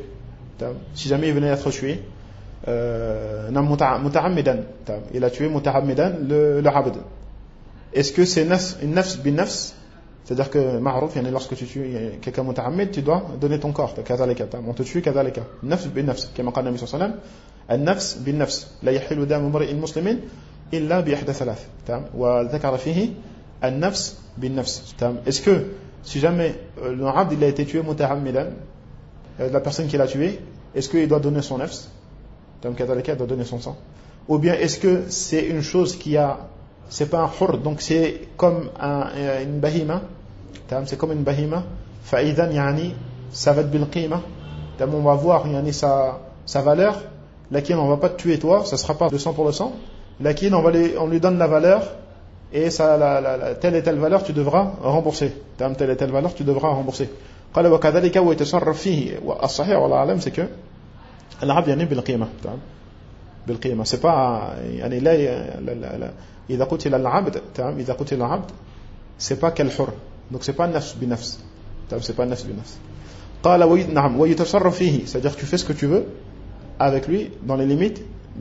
متعمدا, il a tué متعمدا le abd. Est-ce que c'est une nafs bin nafs? C'est-à-dire que ma'rouf, lorsque tu tues quelqu'un muta'ammid, tu dois donner ton corps. On te tue كذلك. Nafs bin nafs. Comme قال النبي صلى الله عليه وسلم, النفس بالنفس لا يحل دم امرئ مسلم إلا بإحدى ثلاث. وذكر فيه النفس بالنفس. Est-ce que si jamais le abd il a été tué muta'ammidan, la personne qui l'a tué, est-ce qu'il doit donner son nafs? كذلك, il doit donner son sang. Ou bien est-ce que c'est une chose qui a, c'est pas un hur, donc c'est comme une bahima, c'est comme une bahima, فإذا يعني ça va être بالقيمة, on va voir sa valeur, laquelle on va pas te tuer toi, ça sera pas de 100 pour le 100, laquelle on lui donne la valeur, et ça, telle et telle valeur tu devras rembourser, telle et telle valeur tu devras rembourser. قال وكذلك ويتصرف فيه, والصحيح والله أعلم c'est que العبد يعني بالقيمة, بالقيمة, c'est pas يعني لا إذا قتل العبد c'est pas quel hur, donc c'est pas nafs binafs, c'est pas nafs binafs. قال نعم ويتصرف فيه, c'est-à-dire que tu fais ce que tu veux avec lui dans les limites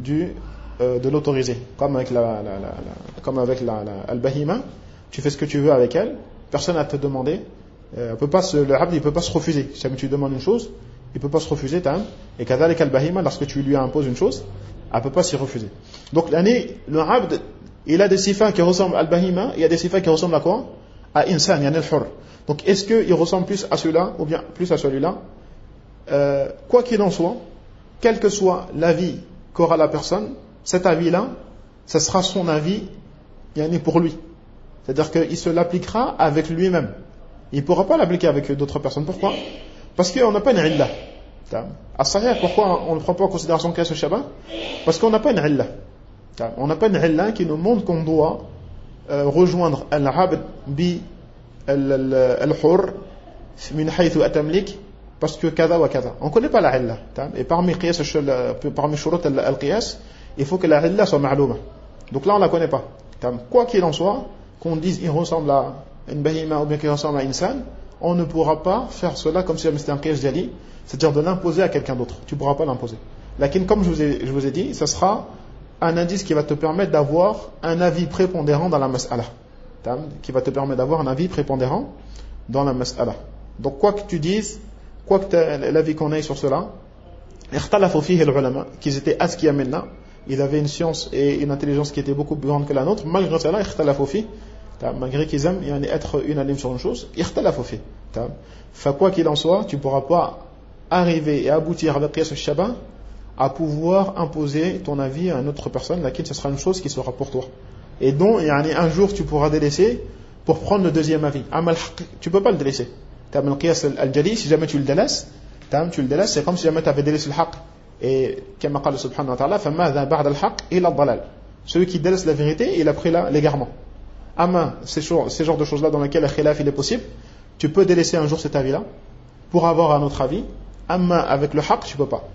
de l'autorisé, comme avec al-bahima, tu fais ce que tu veux avec elle, personne n'a te demandé, le abd il peut pas se refuser. Si jamais tu demandes une chose, il peut pas se refuser, et كذلك al-bahima, lorsque tu lui imposes une chose, elle peut pas s'y refuser. Donc le abd il a des sifats qui ressemblent à al-bahima, il y a des sifats qui ressemblent à quoi? À insan, yani al-hur. Donc est-ce qu'il ressemble plus à celui-là ou bien plus à celui-là? Quoi qu'il en soit, quel que soit l'avis qu'aura la personne, cet avis-là, ce sera son avis yani pour lui. C'est-à-dire qu'il se l'appliquera avec lui-même. Il ne pourra pas l'appliquer avec d'autres personnes. Pourquoi? Parce qu'on n'a pas une illa. As-sahih, pourquoi on ne prend pas en considération qu'à ce Shabbat? Parce qu'on n'a pas une illa. On n'a pas une illa qui nous montre qu'on doit rejoindre al-abd bi al-hur min haythu atamlik parce que kada wa kada. On ne connaît pas la illa. Et parmi shurut al-qiyas, il faut que la illa soit ma'louma. Donc là on ne la connaît pas. Quoi qu'il en soit, qu'on dise il ressemble à une bahima ou bien qu'il ressemble à une insan, on ne pourra pas faire cela comme si c'était un qiyas jali, c'est-à-dire de l'imposer à quelqu'un d'autre. Tu ne pourras pas l'imposer. Lakin, comme je vous ai dit, ce sera un indice qui va te permettre d'avoir un avis prépondérant dans la mas'ala. Qui va te permettre d'avoir un avis prépondérant dans la mas'ala. Donc quoi que tu dises, quoi que l'avis qu'on ait sur cela, ikhtalafu fihi al-ulama, qu'ils étaient asqiya minna, ils avaient une science et une intelligence qui était beaucoup plus grande que la nôtre, malgré cela, ikhtalafu fihi, malgré qu'ils aiment être unanimes sur une chose, ikhtalafu fihi. Quoi qu'il en soit, tu ne pourras pas arriver et aboutir avec qiyas al-shabah à pouvoir imposer ton avis à une autre personne, laquelle ce sera une chose qui sera pour toi. Et donc, un jour tu pourras délaisser pour prendre le deuxième avis. Tu ne peux pas le délaisser. Le qiyas al-jali, si jamais tu le délaisses, c'est comme si jamais tu avais délaissé le haqq. Et comme قال subhanahu wa ta'ala, فَمَاذَا بَعْدَ الْحَقِّ إِلَّا الضَّلَالِ. Celui qui délaisse la vérité, il a pris l'égarement. Ces genres de choses-là dans lesquelles le khilaf il est possible, tu peux délaisser un jour cet avis-là pour avoir un autre avis. Avec le haqq, tu ne peux pas.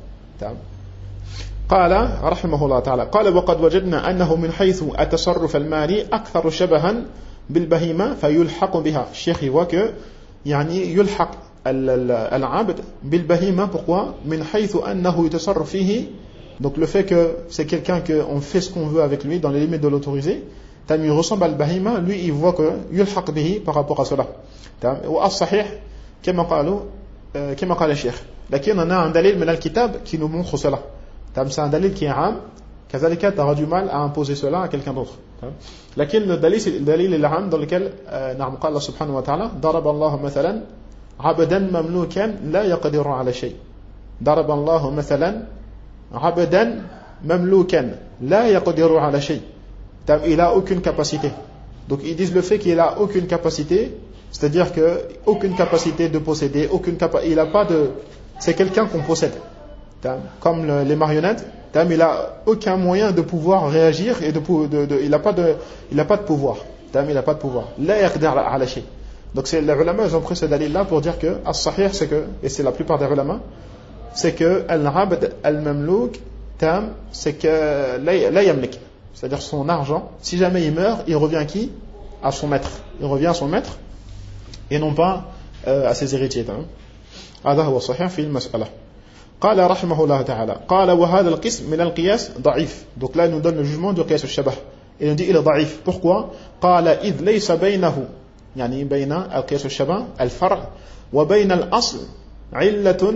قال رحمه الله تعالى قال وقد وجدنا أنه من حيث التصرف المالي أكثر شبها بالبهيمة فيلحق بها. الشيخ voit que يعني يلحق العبد بالبهيمة. Pourquoi? من حيث أنه يتصرف فيه, donc le fait que c'est quelqu'un qu'on fait ce qu'on veut avec lui dans les limites de l'autorisé, il ressemble à al-bahima, lui il voit que يلحق به par rapport à cela. والصحيح كما قال الشيخ, لكن on a un dalil من الكتاب qui nous montre cela. C'est un dalil qui est am, كذلك tu auras du mal à imposer cela à quelqu'un d'autre. لكن le dalil est l'am dans lequel نعم قال الله سبحانه وتعالى ضرب الله مثلا عبدا مملوكا لا يقدر على شيء. ضرب الله مثلا عبدا مملوكا لا يقدر على شيء. Il a aucune capacité. Donc ils disent le fait qu'il a aucune capacité, C'est-à-dire que aucune capacité de posséder, il a pas de, c'est quelqu'un qu'on possède. Comme les marionnettes, il n'a aucun moyen de pouvoir réagir et il n'a pas de pouvoir. Il n'a pas de pouvoir. La yaqdir ala shay. Donc les ulama ils ont pris ce dalil là pour dire que as-sahih c'est que, et c'est la plupart des ulama, c'est que al-abd al-mamlouk c'est que la yamlik, c'est-à-dire son argent, si jamais il meurt, il revient à qui? À son maître. Il revient à son maître et non pas à ses héritiers. هذا هو الصحيح في المسألة. قال رحمه الله تعالى قال وهذا القسم من القياس ضعيف. Donc là il nous donne le jugement du qiyas al-shabah. Il nous dit il est ضعيف. Pourquoi? قال إذ ليس بينه يعني بين القياس الشبه الفرع وبين الأصل علة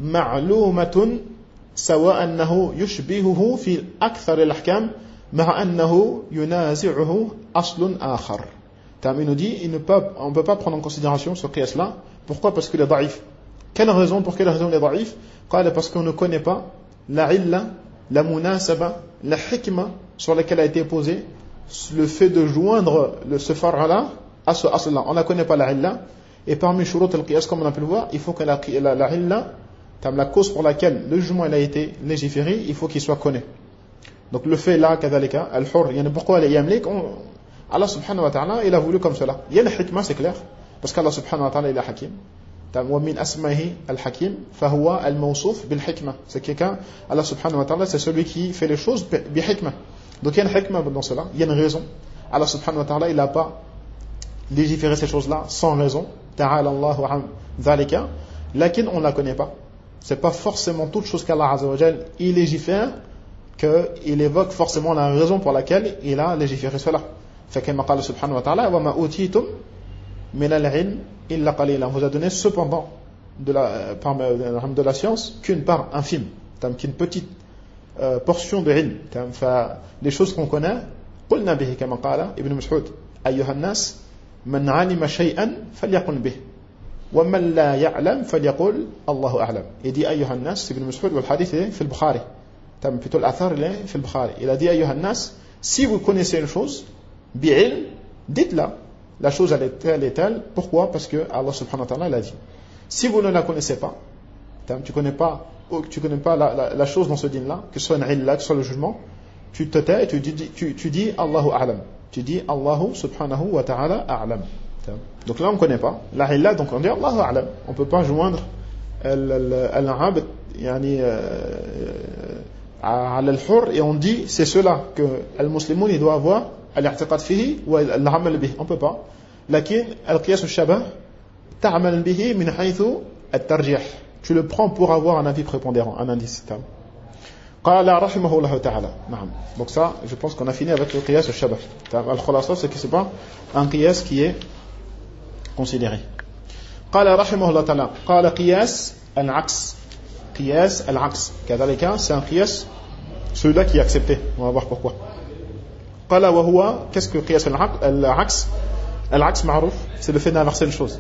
معلومة سواء أنه يشبهه في أكثر الأحكام مع أنه ينازعه أصل آخر. Il nous dit on ne peut pas prendre en considération ce qiyas là. Pourquoi? Parce qu'il est ضعيف. Quelle raison? Pour quelle raison il est ضعيف? قال parce qu'on ne connaît pas la illa, la munasaba, la hikma sur laquelle a été posé le fait de joindre ce far'a là à ce asl là. On ne connaît pas la illa, et parmi shurut al-qiyas comme on a pu le voir, il faut que la illa, la cause pour laquelle le jugement a été légiféré, il faut qu'il soit connu. Donc le fait là kadhalika al-hur, pourquoi les yamlik, Allah subhanahu wa ta'ala il a voulu comme cela. Il y a la hikma, c'est clair, parce qu'Allah subhanahu wa ta'ala il est hakim. Wa min asmahi al-hakim fahuwa al-mawsouf bil-hikma. C'est quelqu'un, Allah subhanahu wa ta'ala c'est celui qui fait les choses bi-hikma. Donc il y a une hikma dans cela, il y a une raison. Allah subhanahu wa ta'ala il n'a pas légiférer ces choses-là sans raison. Ta'ala Allahu an dhalika. Lakin on ne la connaît pas. C'est pas forcément toute chose qu'Allah Azza wa Jal il légifère qu'il évoque forcément la raison pour laquelle il a légiféré cela. Fait qu'il m'a dit subhanahu wa ta'ala wa ma utitum min al-ilm illa qalila. Vous a donné cependant de la science qu'une part infime, qu'une petite portion de ilm. Les choses qu'on connaît, قلنا به كما قال ابن مسعود أيها الناس من علم شيئا فليقل به ومن لا يعلم فليقل الله أعلم. Il dit أيها الناس, Ibn Mas'ud, le hadith est في البخاري, plutôt l'athar il est في البخاري. Il a dit أيها الناس, si vous connaissez une chose bi'ilm, dites-la, la chose elle est telle et telle. Pourquoi? Parce que Allah subhanahu wa ta'ala l'a dit. Si vous ne la connaissez pas, tu connais pas la chose dans ce din là, que ce soit une illa, que ce soit le jugement, tu te tais et tu dis Allahu a'lam. Tu dis Allahu subhanahu wa ta'ala a'lam. Donc là on ne connaît pas la illa, donc on dit Allahu a'lam. On ne peut pas joindre al-abd yani à al-hur et on dit c'est cela que al-muslimoun il doit avoir al-i'tiqad fihi wa al-amal bih. On ne peut pas. Lakin al-qiyas al-shabah ta'amal bihi min haythu at-tarjih. Tu le prends pour avoir un avis prépondérant, un indice. قال رحمه الله تعالى. نعم. Donc ça, je pense qu'on a fini avec le qiyas al-shabah. Al-khulasa, c'est que c'est pas un qiyas qui est considéré. قال رحمه الله تعالى. قال قياس العكس. قياس العكس. كذلك c'est un qiyas, celui-là qui est accepté. On va voir pourquoi. قال وهو, qu'est-ce que qiyas al-عكس? Al-عكس معروف, c'est le fait d'inverser une chose.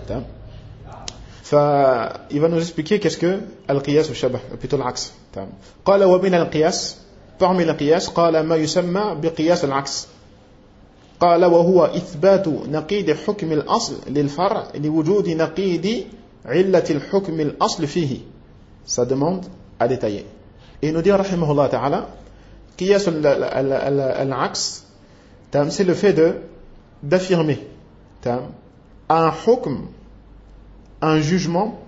Il va nous expliquer qu'est-ce que al-qiyas al-shabah, plutôt al-aks. قال ومن القياس, parmi القياس قال ما يسمى بقياس العكس. قال وهو إثبات نقيض حكم الأصل للفرع لوجود نقيض علة الحكم الأصل فيه. Ça demande à détailler. Et il nous dit رحمه الله تعالى قياس al-aks, c'est le fait d'affirmer un hukm, un jugement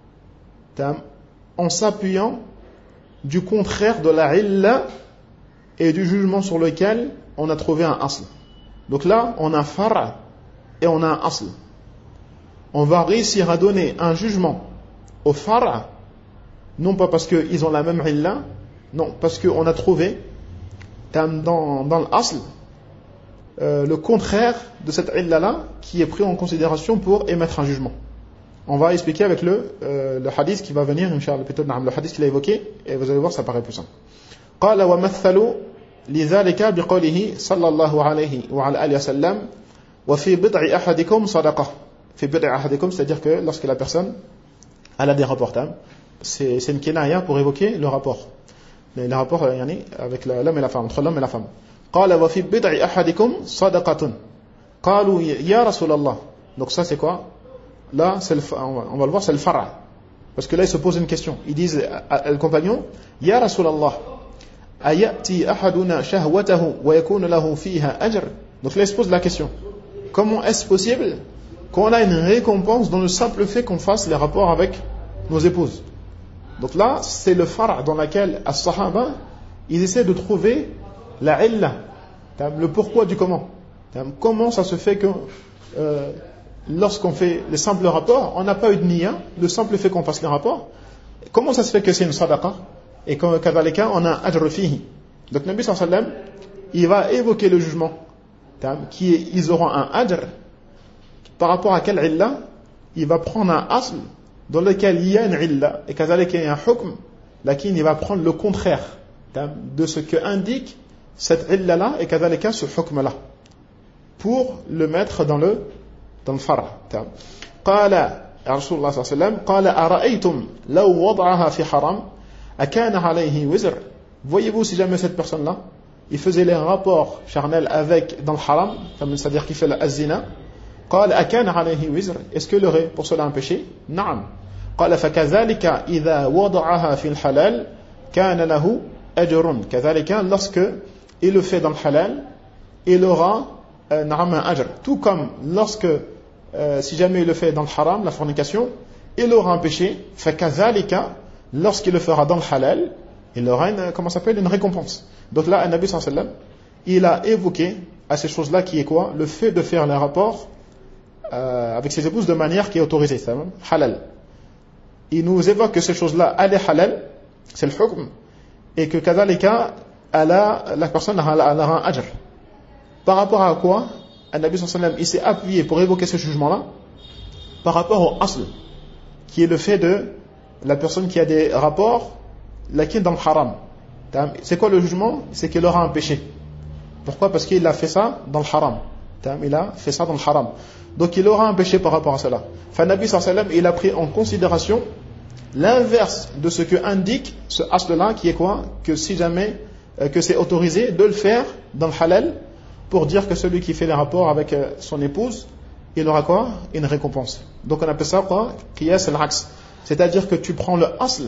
en s'appuyant du contraire de la illa et du jugement sur lequel on a trouvé un asl. Donc là on a un far' et on a un asl. On va réussir à donner un jugement au far', non pas parce qu'ils ont la même illa, non, parce qu'on a trouvé dans l'asl le contraire de cette illa là qui est pris en considération pour émettre un jugement. On va expliquer avec le hadith qui va venir, Inch'Allah, plutôt le hadith qu'il a évoqué, et vous allez voir, ça paraît plus simple. قال ومثلوا لذلك بقوله صلى الله عليه وعلى آله وسلم وفي بضع أحدكم صدقة. في بضع أحدكم, c'est-à-dire que lorsque la personne elle a des rapports, c'est une kinaya pour évoquer le rapport. Les rapports avec l'homme et la femme, entre l'homme et la femme. قال وفي بضع أحدكم صدقة قالوا يا رسول الله. Donc ça c'est quoi? là, on va le voir, c'est le fara. Parce que là, ils se posent une question. Ils disent, le compagnon, Ya Rasulallah, ayati ahaduna shahwatahu wa yakuna lahu fiha ajr. Donc là, ils se posent la question. Comment est-ce possible qu'on a une récompense dans le simple fait qu'on fasse les rapports avec nos épouses? Donc là, c'est le fara dans lequel, as-sahaba, ils essaient de trouver la illa, le pourquoi du comment. Comment ça se fait que lorsqu'on fait les simples rapports, on n'a pas eu de niya, le simple fait qu'on fasse les rapports. Comment ça se fait que c'est une sadaqa et qu'à les cas on a un ajr fihi? Donc Nabi sallallahu alayhi wa sallam, il va évoquer le jugement, ils auront un ajr par rapport à quelle illa? Il va prendre un asl dans lequel il y a une illa et qu'à il y a un hukm, laquelle il va prendre le contraire de ce que indique cette illa là et qu'à ce hukm là pour le mettre dans le فرع. قال رسول الله صلى الله عليه وسلم قال أرأيتم لو وضعها في حرام أكان عليه وزر. Voyez-vous si jamais cette personne-là il faisait les rapports charnels avec dans le haram, c'est-à-dire qu'il fait la zina, قال أكان عليه وزر, est-ce qu'il aurait pour cela un péché? نعم. قال فكذلك إذا وضعها في الحلال كان له أجر. كذلك lorsque il le fait dans le halal il aura un ajr. Tout comme lorsque si jamais il le fait dans le haram, la fornication, il aura un péché. Fakazalika, lorsqu'il le fera dans le halal, il aura une récompense. Donc là, Nabi sallallahu alayhi wa sallam, il a évoqué à ces choses-là qui est quoi? Le fait de faire les rapports avec ses épouses de manière qui est autorisée, c'est halal. Il nous évoque que ces choses-là, elle est halal, c'est le hukm, et que kazalika, la personne aura un ajr. Par rapport à quoi Nabi sallallahu alayhi wa sallam il s'est appuyé pour évoquer ce jugement-là? Par rapport au asl, qui est le fait de la personne qui a des rapports, laquelle dans le haram. C'est quoi le jugement? C'est qu'il aura un péché. Pourquoi? Parce qu'il a fait ça dans le haram. Il a fait ça dans le haram. Donc il aura un péché par rapport à cela. Nabi sallallahu alayhi wa sallam il a pris en considération l'inverse de ce que indique ce asl-là, qui est quoi? Que si jamais que c'est autorisé de le faire dans le halal, pour dire que celui qui fait les rapports avec son épouse, il aura quoi? Une récompense. Donc on appelle ça quoi? Qiyas al-aks. C'est-à-dire que tu prends le asl,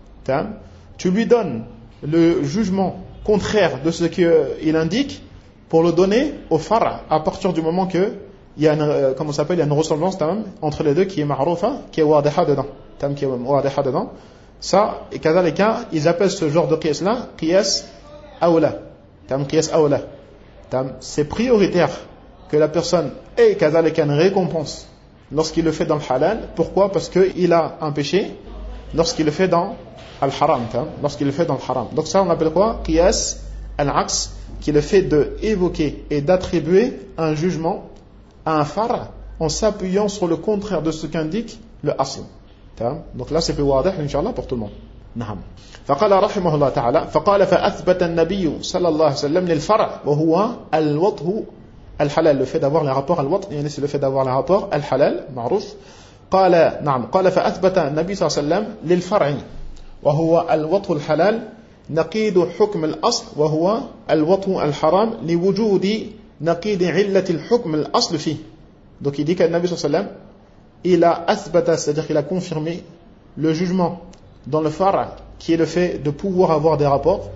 tu lui donnes le jugement contraire de ce qu'il indique pour le donner au fara, à partir du moment que il y a une, comment ça s'appelle, il y a une ressemblance entre les deux qui est ma'roufa, qui est wadiha dedans. Ça, et dans les cas, ils appellent ce genre de qiyas là qiyas awla. Qiyas awla. C'est prioritaire que la personne ait une récompense lorsqu'il le fait dans le halal. Pourquoi? Parce qu'il a un péché lorsqu'il le fait dans le haram. Donc ça on appelle quoi? Qiyas al-aks, qui est le fait d'évoquer et d'attribuer un jugement à un far en s'appuyant sur le contraire de ce qu'indique le asl. Donc là c'est plus wadih inshallah pour tout le monde. نعم. فقال رحمه الله تعالى فقال فأثبت النبي صلى الله عليه وسلم للفرع وهو الوطء الحلال, le fait d'avoir les rapports الوطء يعني c'est le fait d'avoir les rapports الحلال معروف. قال نعم قال فأثبت النبي صلى الله عليه وسلم للفرع وهو الوطء الحلال نقيض حكم الأصل وهو الوطء الحرام لوجود نقيض علة الحكم الأصل فيه. Donc il dit que le Nabi صلى الله عليه وسلم il a أثبت, c'est-à-dire qu'il a confirmé le jugement dans le fara, qui est le fait de pouvoir avoir des rapports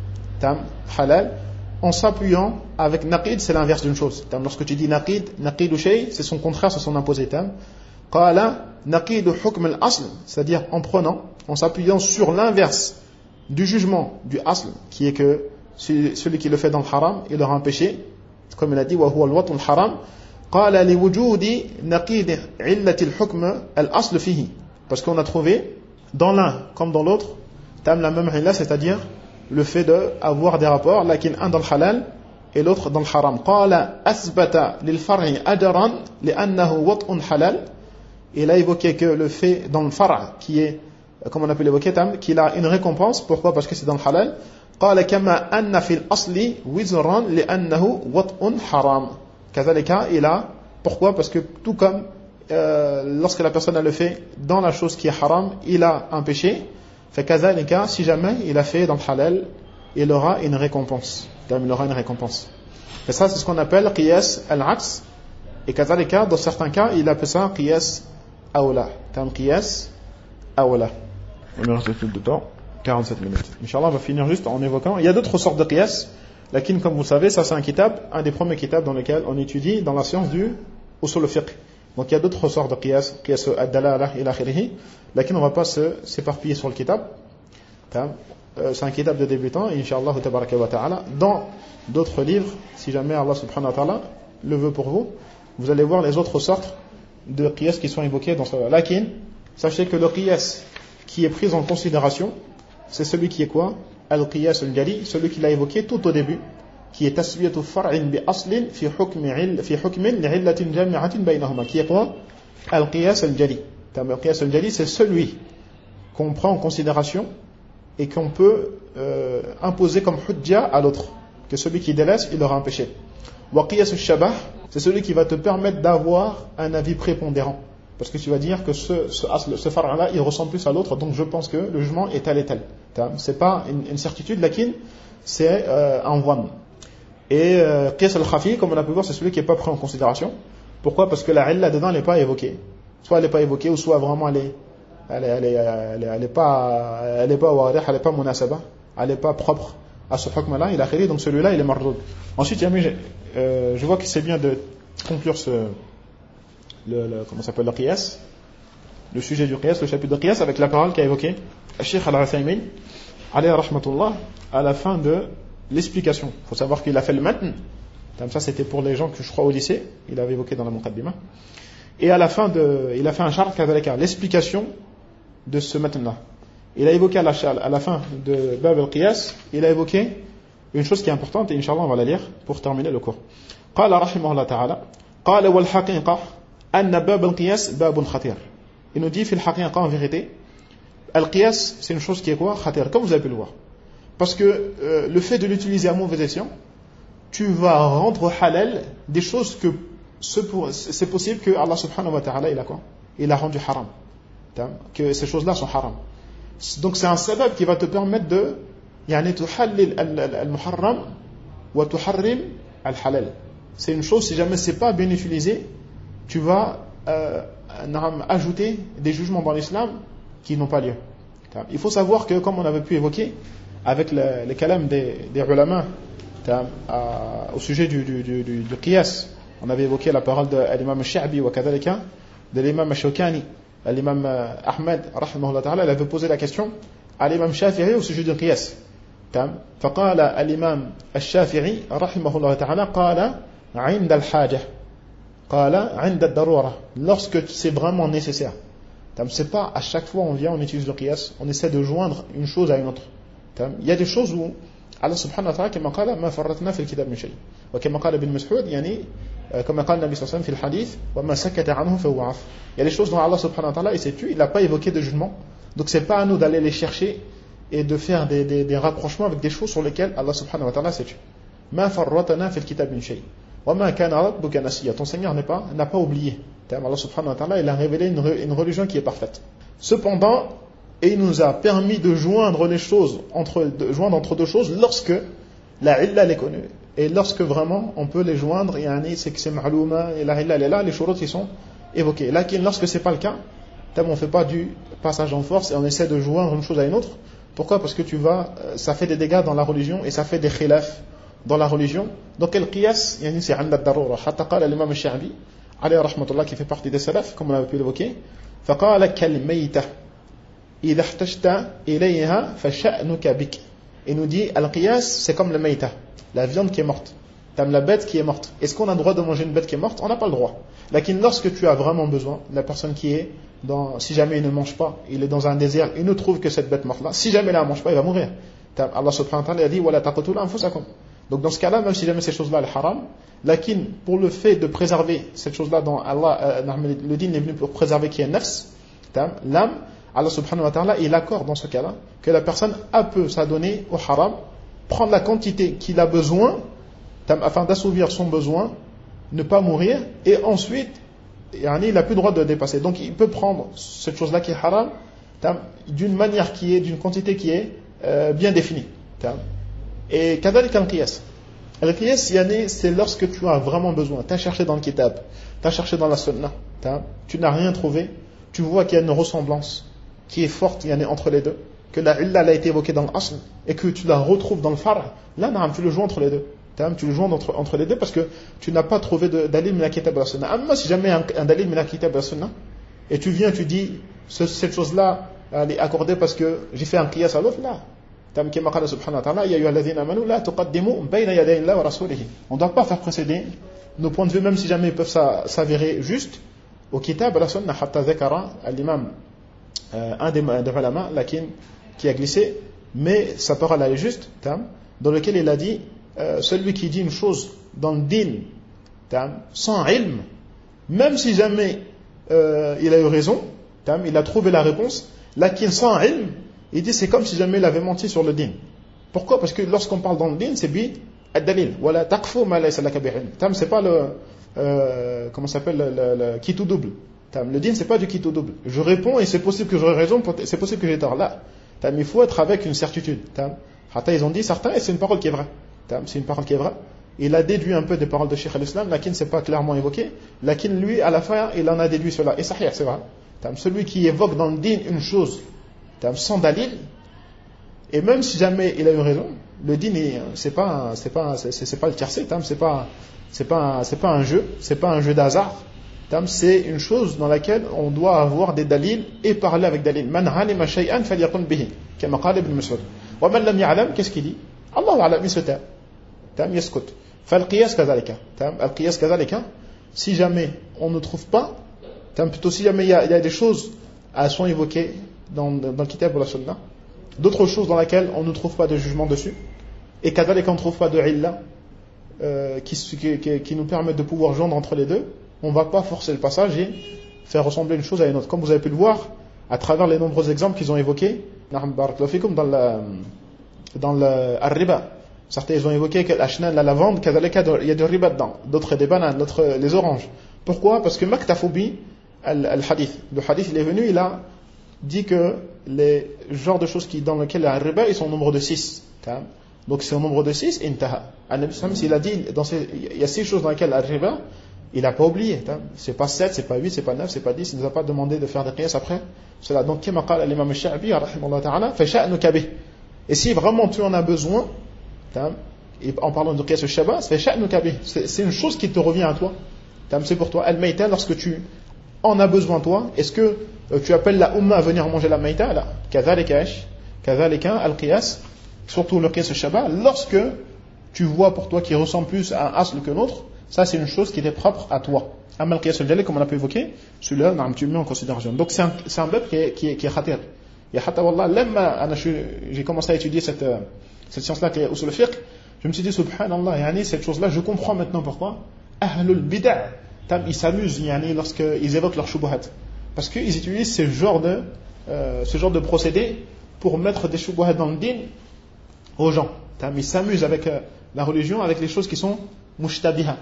halal, en s'appuyant avec naqid, c'est l'inverse d'une chose. Lorsque tu dis naqid ou shay, c'est son contraire, c'est son imposé. Qala naqid hukm al-asl, c'est-à-dire en s'appuyant sur l'inverse du jugement du asl, qui est que celui qui le fait dans le haram, il aura un péché, comme il a dit wa huwa al-wat'u al-haram. Qala li wujudi naqid illati al-hukm al-asl fihi, parce qu'on a trouvé dans l'un comme dans l'autre la même illa, c'est-à-dire le fait d'avoir des rapports, lakin un dans le halal et l'autre dans le haram. Qala asbata lil far'i ajran li'annahu wat'un halal. Il a évoqué que le fait dans le far' qui est, comme on a pu l'évoquer, qu'il a une récompense. Pourquoi? Parce que c'est dans le halal. Qala kama anna fil asli wizran li'annahu wat'un haram. Kazalika, il a, pourquoi? Parce que tout comme lorsque la personne a le fait dans la chose qui est haram, il a un péché. Fait kazalika, si jamais il a fait dans le halal, il aura une récompense. Et ça, c'est ce qu'on appelle qiyas al-aks. Et kazalika, dans certains cas, il appelle ça qiyas awla. Qiyas awla. On me reste tout de temps, 47 minutes. Inch'Allah, on va finir juste en évoquant. Il y a d'autres sortes de qiyas. Lakin, comme vous savez, ça c'est un kitab, un des premiers kitabs dans lesquels on étudie dans la science du usul al-fiqh. Donc il y a d'autres sortes de qiyas ad-dalala ila akhirih. Lakin on ne va pas s'éparpiller sur le kitab. C'est un kitab de débutants, Inch'Allah tabaraka wa ta'ala. Dans d'autres livres, si jamais Allah subhanahu wa ta'ala le veut pour vous, vous allez voir les autres sortes de qiyas qui sont évoqués dans ce. Lakin, sachez que le qiyas qui est pris en considération, c'est celui qui est quoi? Al-qiyas al-jali, celui qu'il a évoqué tout au début, qui est taswiyatu far'in bi aslin fi hukmin li'illatin jami'atin baynahuma, qui est quoi? Al-qiyas al-jali. Al-qiyas al-jali, c'est celui qu'on prend en considération et qu'on peut imposer comme hujja à l'autre, que celui qui délaisse, il aura un péché. Wa qiyas al-shabah, c'est celui qui va te permettre d'avoir un avis prépondérant. Parce que tu vas dire que ce far'a-là, il ressemble plus à l'autre, donc je pense que le jugement est tel et tel. C'est pas une certitude, lakin c'est un one. Et qiyas al-khafi, comme on a pu voir, c'est celui qui n'est pas pris en considération. Pourquoi? Parce que la illa dedans, elle n'est pas évoquée. Soit elle n'est pas évoquée, ou soit vraiment elle est pas warih, elle n'est pas munasaba, elle n'est pas propre à ce hukm-là, il a khiri, donc celui-là, il est mardoud. Ensuite, je vois que c'est bien de conclure comment s'appelle le qiyas, le sujet du qiyas, le chapitre de qiyas, avec la parole qu'a évoqué Cheikh Al-Uthaymin, alayhi rahmatullah, à la fin de l'explication. Il faut savoir qu'il a fait le matn, comme ça c'était pour les gens que je crois au lycée, il avait évoqué dans la muqaddima, et à la fin il a fait un char kadhalika, l'explication de ce matn-là. Il a évoqué à la fin de Bab al-Qiyas, il a évoqué une chose qui est importante, et Inch'Allah on va la lire pour terminer le cours. قال رحمه الله تعالى قال والحقيقة أن باب القياس باب خطير. Il nous dit في الحقيقة en vérité, al-Qiyas c'est une chose qui est quoi? Khatir, comme vous avez pu le voir. Parce que le fait de l'utiliser à mauvais escient, tu vas rendre halal des choses que c'est possible que Allah subhanahu wa ta'ala il a rendu haram, que ces choses-là sont haram. Donc c'est un sabab qui va te permettre de tuhallil al-muharram wa tuharrim al-halal. C'est une chose, si jamais c'est pas bien utilisé, tu vas ajouter des jugements dans l'islam qui n'ont pas lieu. Il faut savoir que, comme on avait pu évoquer avec les kalam des ulama au sujet du qiyas, on avait évoqué la parole de l'imam al-Sha'bi wa kadhalika, de l'imam al-Shawkani, l'imam Ahmed rahimahullah ta'ala, il avait posé la question à l'imam Shafi'i au sujet du qiyas. فقال الإمام الشافعي رحمه الله تعالى قال عند الحاجة قال عند الضرورة, lorsque c'est vraiment nécessaire. C'est pas à chaque fois on vient, on utilise le qiyas, on essaie de joindre une chose à une autre. Il y a des choses où Allah subhanahu wa ta'ala كما قال ما فرطنا في الكتاب من شيء, وكما قال ابن مسعود يعني كما قال النبي صلى الله عليه وسلم في الحديث وما سكت عنه فهو عفو. Il y a des choses dont Allah subhanahu wa ta'ala il s'est tué, il n'a pas évoqué de jugement, donc c'est pas à nous d'aller les chercher et de faire des rapprochements avec des choses sur lesquelles Allah subhanahu wa ta'ala s'est tué. ما فرطنا في الكتاب من شيء وما كان ربك نسيا. Ton Seigneur n'a pas oublié. Allah subhanahu wa ta'ala il a révélé une religion qui est parfaite. Cependant, et il nous a permis de joindre les choses entre deux choses lorsque la illa est connue et lorsque vraiment on peut les joindre, c'est que c'est ma'louma et la illa est là, les shurut qui sont évoqués. Là, lorsque c'est pas le cas, on fait pas du passage en force et on essaie de joindre une chose à une autre. Pourquoi? Parce que ça fait des dégâts dans la religion et ça fait des khilaf dans la religion. Donc le qiyas, c'est 'inda ad-darura. Hatta qala l'imam al-Sha'bi alayhi rahmatullah, qui fait partie des salaf, comme on avait pu l'évoquer, faqala kal-mayta idha ihtajta ilayha fa sha'nuka bik. Il nous dit al-qiyas c'est comme le mayta, la viande qui est morte. La bête qui est morte. Est-ce qu'on a le droit de manger une bête qui est morte? On n'a pas le droit. Lakin lorsque tu as vraiment besoin, la personne qui est si jamais il ne mange pas, il est dans un désert, il ne trouve que cette bête morte là, si jamais il ne la mange pas, il va mourir. Allah subhanahu wa ta'ala a dit wala taqtulu anfusakum. Donc dans ce cas-là, même si jamais ces choses-là elles haram, lakin pour le fait de préserver cette chose-là dont Allah le din est venu pour préserver qui est nafs, l'âme, Allah subhanahu wa ta'ala il accorde dans ce cas-là que la personne peut s'adonner au haram, prendre la quantité qu'il a besoin afin d'assouvir son besoin, ne pas mourir, et ensuite il n'a plus le droit de dépasser. Donc il peut prendre cette chose-là qui est haram d'une manière d'une quantité qui est bien définie. Et kadhalik al-qiyas. Al-qiyas, c'est lorsque tu as vraiment besoin. Tu as cherché dans le kitab, tu as cherché dans la sunna, tu n'as rien trouvé tu vois qu'il y a une ressemblance qui est forte entre les deux, que la illa a été évoquée dans l'asl et que tu la retrouves dans le far', là tu le joues entre les deux. Tu le joues entre les deux parce que tu n'as pas trouvé de dalil min al-kitab wa sunnah. Amma si jamais un dalil min al-kitab wa sunnah et tu viens, tu dis cette chose-là elle est accordée parce que j'ai fait un qiyas à l'autre, là. Kama qala subhanahu wa ta'ala, ya ayyuhalladhina amanu la tuqaddimu bayna yaday Allahi wa rasulihi. On ne doit pas faire précéder nos points de vue, même si jamais ils peuvent s'avérer justes, au kitab wa la sunnah. Hatta zakara al-imam, un des ulama, lakin, qui a glissé, mais sa parole elle est juste, dans lequel il a dit celui qui dit une chose dans le din sans ilm, même si jamais il a eu raison, il a trouvé la réponse, lakin sans ilm, il dit c'est comme si jamais il avait menti sur le din. Pourquoi? Parce que lorsqu'on parle dans le din, c'est bi ad-dalil wala taqfu ma laysa laka bi'ilm. C'est pas le comment s'appelle le qui tout double. Le din c'est pas du qui tout double. Je réponds et c'est possible que j'aurai raison, c'est possible que j'ai tort. Là, il faut être avec une certitude. Hatta ils ont dit certains et c'est une parole qui est vraie. C'est une parole qui est vraie. Il a déduit un peu des paroles de Cheikh al-Islam, lakin c'est pas clairement évoqué. Lakin lui, à la fin, il en a déduit cela. Et sahih, c'est vrai. Celui qui évoque dans le din une chose, sans dalil, et même si jamais il a eu raison, le din c'est pas le tiercé, c'est pas un jeu, c'est pas un jeu d'hasard. C'est une chose dans laquelle on doit avoir des dalils et parler avec dalil. Man halima shay'an falyaqul bihi, kama qala ibn Mas'ud. Wa man lam ya'lam, qu'est-ce qu'il dit? Allahu a'lam, il se tait. Yaskut. Fal-qiyas kadhalika. Al-qiyas kadhalika, si jamais on ne trouve pas, plutôt si jamais il y a des choses à sont évoquées dans le kitab ou la sunnah, d'autres choses dans lesquelles on ne trouve pas de jugement dessus, et kadhalika on ne trouve pas de illa qui nous permet de pouvoir joindre entre les deux, on ne va pas forcer le passage et faire ressembler une chose à une autre. Comme vous avez pu le voir à travers les nombreux exemples qu'ils ont évoqués dans le al-riba. Certains ils ont évoqué que l'ashnan, la lavande, il y a du riba dedans, d'autres des bananes, d'autres les oranges. Pourquoi? Parce que maktafobi al-hadith, le hadith il est venu, il a dit que les genres de choses dans lesquelles il y a un riba, ils sont au nombre de 6. Donc c'est au nombre de 6, intaha. An-Nabi sallallahu alayhi wa sallam, il a dit, il y a 6 choses dans lesquelles il y a un riba, il n'a pas oublié. C'est pas 7, c'est pas 8, c'est pas 9, c'est pas 10, il ne nous a pas demandé de faire des qiyas après cela. Donc, kama qala l'imam al-Sha'bi, rahimahullah ta'ala, fa sha'nuka bih. Et si vraiment tu en as besoin, et en parlant de qiyas al-shaba, fa sha'nuka bih. C'est une chose qui te revient à toi. C'est pour toi. Al-mayta, lorsque tu en as besoin toi, est-ce que tu appelles la umma à venir manger la mayta? Là. Kadhalika al-qiyas, surtout le qiyas al-shaba, lorsque tu vois pour toi qui ressemble plus à un asl que l'autre, ça c'est une chose qui est propre à toi. Amal qiyas al-jalil, comme on a pu évoquer, celui-là, tu le mets en considération. Donc c'est un bab qui est khatir. Et hatta wallah, j'ai commencé à étudier cette science-là qui est usul al-fiqh, je me suis dit subhanallah, cette chose-là, je comprends maintenant pourquoi ahlul bid'ah, ils s'amusent lorsqu'ils évoquent leurs shubuhat. Parce qu'ils utilisent ce genre de procédé pour mettre des shubuhat dans le din aux gens. Ils s'amusent avec la religion, avec les choses qui sont mushtabiha,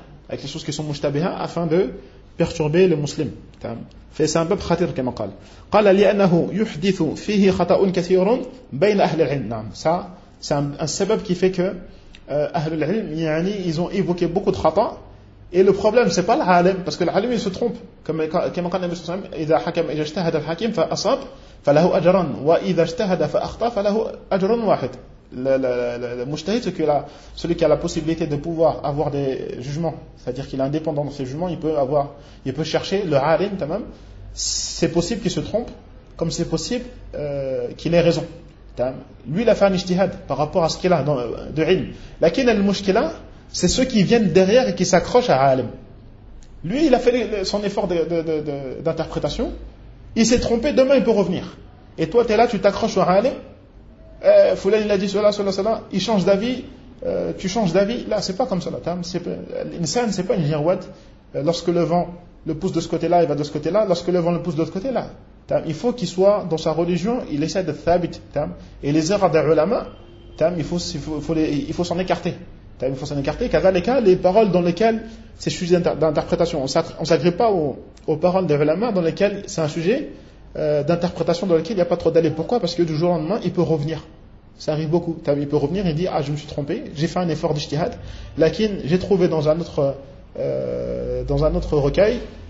afin de perturber les musulmans. C'est un peu khatir comme قال. قال لأنه يحدث فيه خطأ كثير بين أهل العلم. Ça, c'est un sabab qui fait que أهل العلم, ils ont évoqué beaucoup de khata. Et le problème, c'est pas l'alim, parce que l'alim il se trompe. Comme قال النبي صلى الله عليه وسلم إذا اجتهد الحكيم فأصاب فله أجران وإذا اجتهد فأخطأ فله أجر واحد. Le mujtahid, c'est que celui qui a la possibilité de pouvoir avoir des jugements, c'est-à-dire qu'il est indépendant dans ses jugements, il peut chercher le alim, c'est possible qu'il se trompe, comme c'est possible qu'il ait raison. Lui, il a fait un ijtihad par rapport à ce qu'il a de ilm. Lakin al-mushkila, c'est ceux qui viennent derrière et qui s'accrochent à alim. Lui, il a fait son effort d'interprétation, il s'est trompé, demain il peut revenir. Et toi, tu es là, tu t'accroches au alim. Foulan il a dit cela, il change d'avis, tu changes d'avis. Là, c'est pas comme ça. L'insan, c'est pas une girouette. Lorsque le vent le pousse de ce côté-là, il va de ce côté-là. Lorsque le vent le pousse de l'autre côté, là. Il faut qu'il soit dans sa religion, il essaie d'être thabit. Et les erreurs des ulama, il faut s'en écarter. Il faut s'en écarter. Kadhalika, les paroles dans lesquelles c'est sujet d'interprétation. On s'agrippe pas aux paroles des ulama dans lesquelles c'est un sujet d'interprétation dans lequel il n'y a pas trop d'aller. Pourquoi? Parce que du jour au lendemain, il peut revenir. Ça arrive beaucoup. Il peut revenir et dire, je me suis trompé, j'ai fait un effort d'ijtihad, lakin j'ai trouvé dans un autre recueil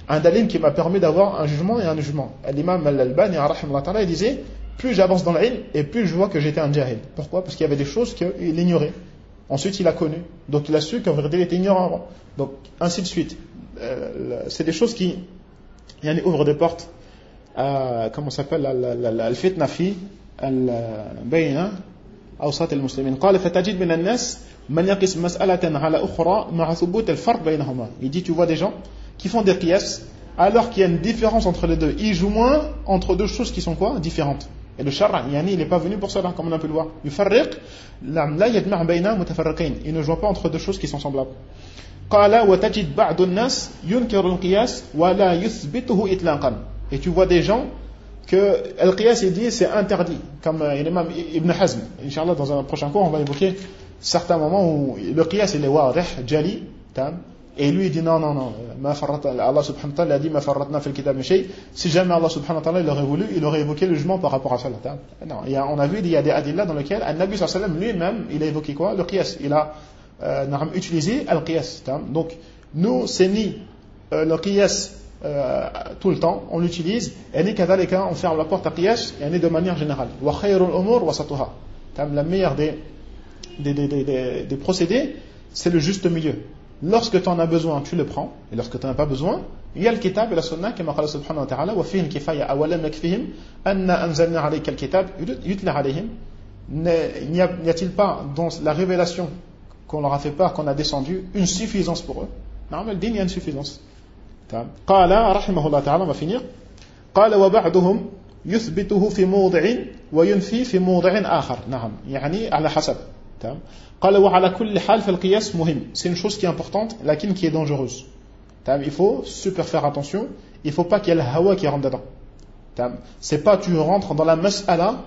Un dalil qui m'a permis d'avoir un jugement et un jugement. L'imam Al-Albani, il disait, plus j'avance dans l'ilm, et plus je vois que j'étais un jahil. Pourquoi? Parce qu'il y avait des choses qu'il ignorait. Ensuite, il a connu. Donc, il a su qu'en vérité, il était ignorant avant. Donc, ainsi de suite. C'est des choses qui ouvrent des portes à, comment ça s'appelle, al-fitna fi al-bayna awsat al-muslimin. قال فتجد من الناس من يقيس مسألة على أخرى مع ثبوت الفرق بينهما. Il dit, tu vois des gens qui font des qiyas alors qu'il y a une différence entre les deux. Ils jouent moins entre deux choses qui sont quoi? Différentes. Et le shar', il n'est pas venu pour cela, comme on a pu le voir. Yufarriq, la yajma' bayna mutafarriqayn. Il ne joue pas entre deux choses qui sont semblables. Qala wa tajid ba'd an-nas yunkiru al-qiyas wa la yuthbituhu itlaqan. Et tu vois des gens que al-qiyas il dit c'est interdit, comme l'imam Ibn Hazm. Inch'Allah, dans un prochain cours, on va évoquer certains moments où le qiyas il est wadih, jali, tam. Et lui il dit non, Allah subhanahu wa ta'ala a dit ma farratna fil kitab min shay. Si jamais Allah subhanahu wa ta'ala il aurait voulu, il aurait évoqué le jugement par rapport à cela. Non, on a vu il y a des adillas dans lesquels An-Nabi sallallahu alayhi wa sallam lui-même il a évoqué quoi? Le qiyas. Il a utilisé al-qiyas. Donc nous c'est ni le qiyas tout le temps, on l'utilise, et ni kadhalika on ferme la porte à qiyas, et ni de manière générale. Wa khayrul umur wasatuha. La meilleure des procédés, c'est le juste milieu. Lorsque tu en as besoin, tu le prends, et lorsque tu n'en as pas besoin, il y a le kitab et la sunna, comme Allah subhanahu wa ta'ala, wa fihi al-kifaya awalam yakfihim anna anzalna alayka al-kitab yutla alayhim. N'y a-t-il pas dans la révélation qu'on leur a fait part, qu'on a descendu, une suffisance pour eux? Non, mais le din, il y a une suffisance. Qala rahimahullah ta'ala, on va finir. Qala wa ba'duhum yuthbituhu fi mawdi'in wa yunfi fi mawdi'in akhar. Na'am, yani ala hasab. قال وعلى كل حال فالقياس مهم. C'est une chose qui est importante, laquelle qui est dangereuse. Il faut super faire attention. Il ne faut pas qu'il y ait le hawa qui rentre dedans. C'est pas tu rentres dans la mas'ala,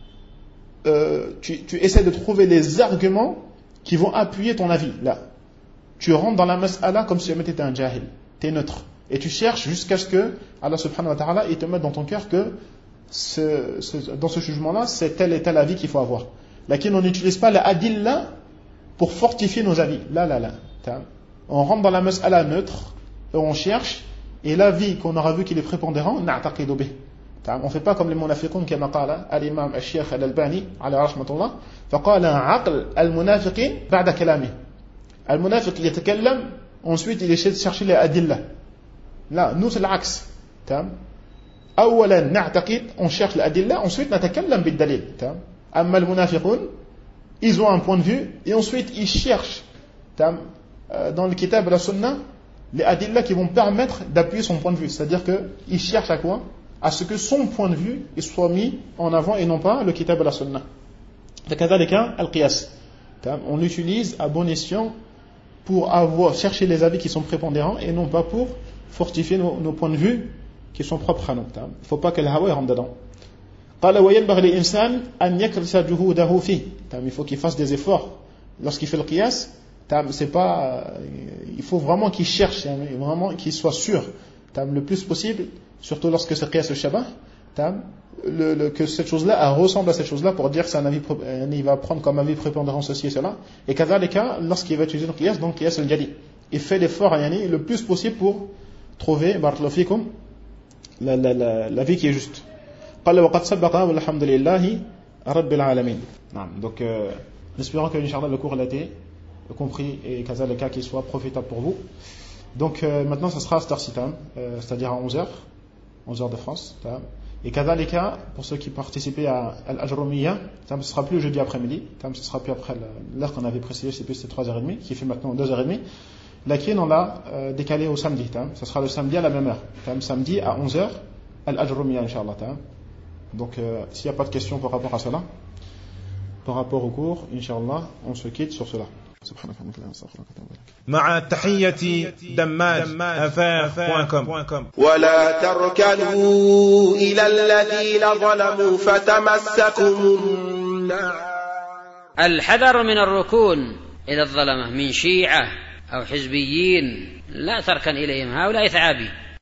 tu essaies de trouver les arguments qui vont appuyer ton avis. Là, tu rentres dans la mas'ala comme si tu étais un jahil. Tu es neutre. Et tu cherches jusqu'à ce que Allah subhanahu wa ta'ala il te mette dans ton cœur que dans ce jugement-là, c'est tel et tel avis qu'il faut avoir. Laquelle on n'utilise pas la adilla pour fortifier nos avis. Là. On rentre dans la mas'ala neutre, et on cherche, et l'avis qu'on aura vu qu'il est prépondérant, na'taqidu bih. On ne fait pas comme les munafiqun, comme qala al-imam al-sheikh al-Albani, alayhi rahmatullah, faqala aql al-munafiqin ba'da kalami. Al-munafiq yatakallam, ensuite il essaie de chercher les adilla. Là, nous c'est l'axe. Awalan na'taqid, on cherche l'adilla, ensuite natakallam bid-dalil. Amma al-munafiqun, ils ont un point de vue, et ensuite ils cherchent dans le kitab et la sunna les adillas qui vont permettre d'appuyer son point de vue. C'est-à-dire qu'ils cherchent à quoi? À ce que son point de vue soit mis en avant et non pas le kitab et la sunna. Kadhalika al-qiyas. On l'utilise à bon escient pour chercher les avis qui sont prépondérants et non pas pour fortifier nos points de vue qui sont propres à nous. Il ne faut pas que le hawa rentre dedans. Il faut qu'il fasse des efforts lorsqu'il fait le qiyas. C'est pas, il faut vraiment qu'il cherche, vraiment qu'il soit sûr le plus possible, surtout lorsque c'est qiyas al-shabah, que cette chose-là ressemble à cette chose-là pour dire que c'est un avis, il va prendre comme avis prépondérant ceci et cela. Et kadhalika, lorsqu'il va utiliser le qiyas, donc qiyas al-jali, il fait l'effort le plus possible pour trouver barakallahu fikum l'avis qui est juste. Donc, espérons que Inch'Allah le cours a été compris et le cas qu'il soit profitable pour vous. Donc, maintenant, ça sera à Starcitam, c'est-à-dire à 11h de France. Et Kazalika, pour ceux qui participaient à Al-Ajrumiyya, ce sera plus jeudi après-midi, ce sera plus après l'heure qu'on avait précisé, c'est plus c'était 3h30, qui fait maintenant 2h30. Laquelle on l'a décalé au samedi. Ce sera le samedi à la même heure. Samedi à 11h, Al-Ajrumiyya, Inch'Allah. Donc, s'il n'y a pas de questions par rapport à cela, par rapport au cours, Inch'Allah, on se quitte sur cela. مع تحية دماج@affaires.com. ولا تركنوا إلى الذين ظلموا فتمسكم النار. الحذر من الركون إلى الظلمة من شيعة أو حزبيين، لا تركن إليهم، هؤلاء ثعابين.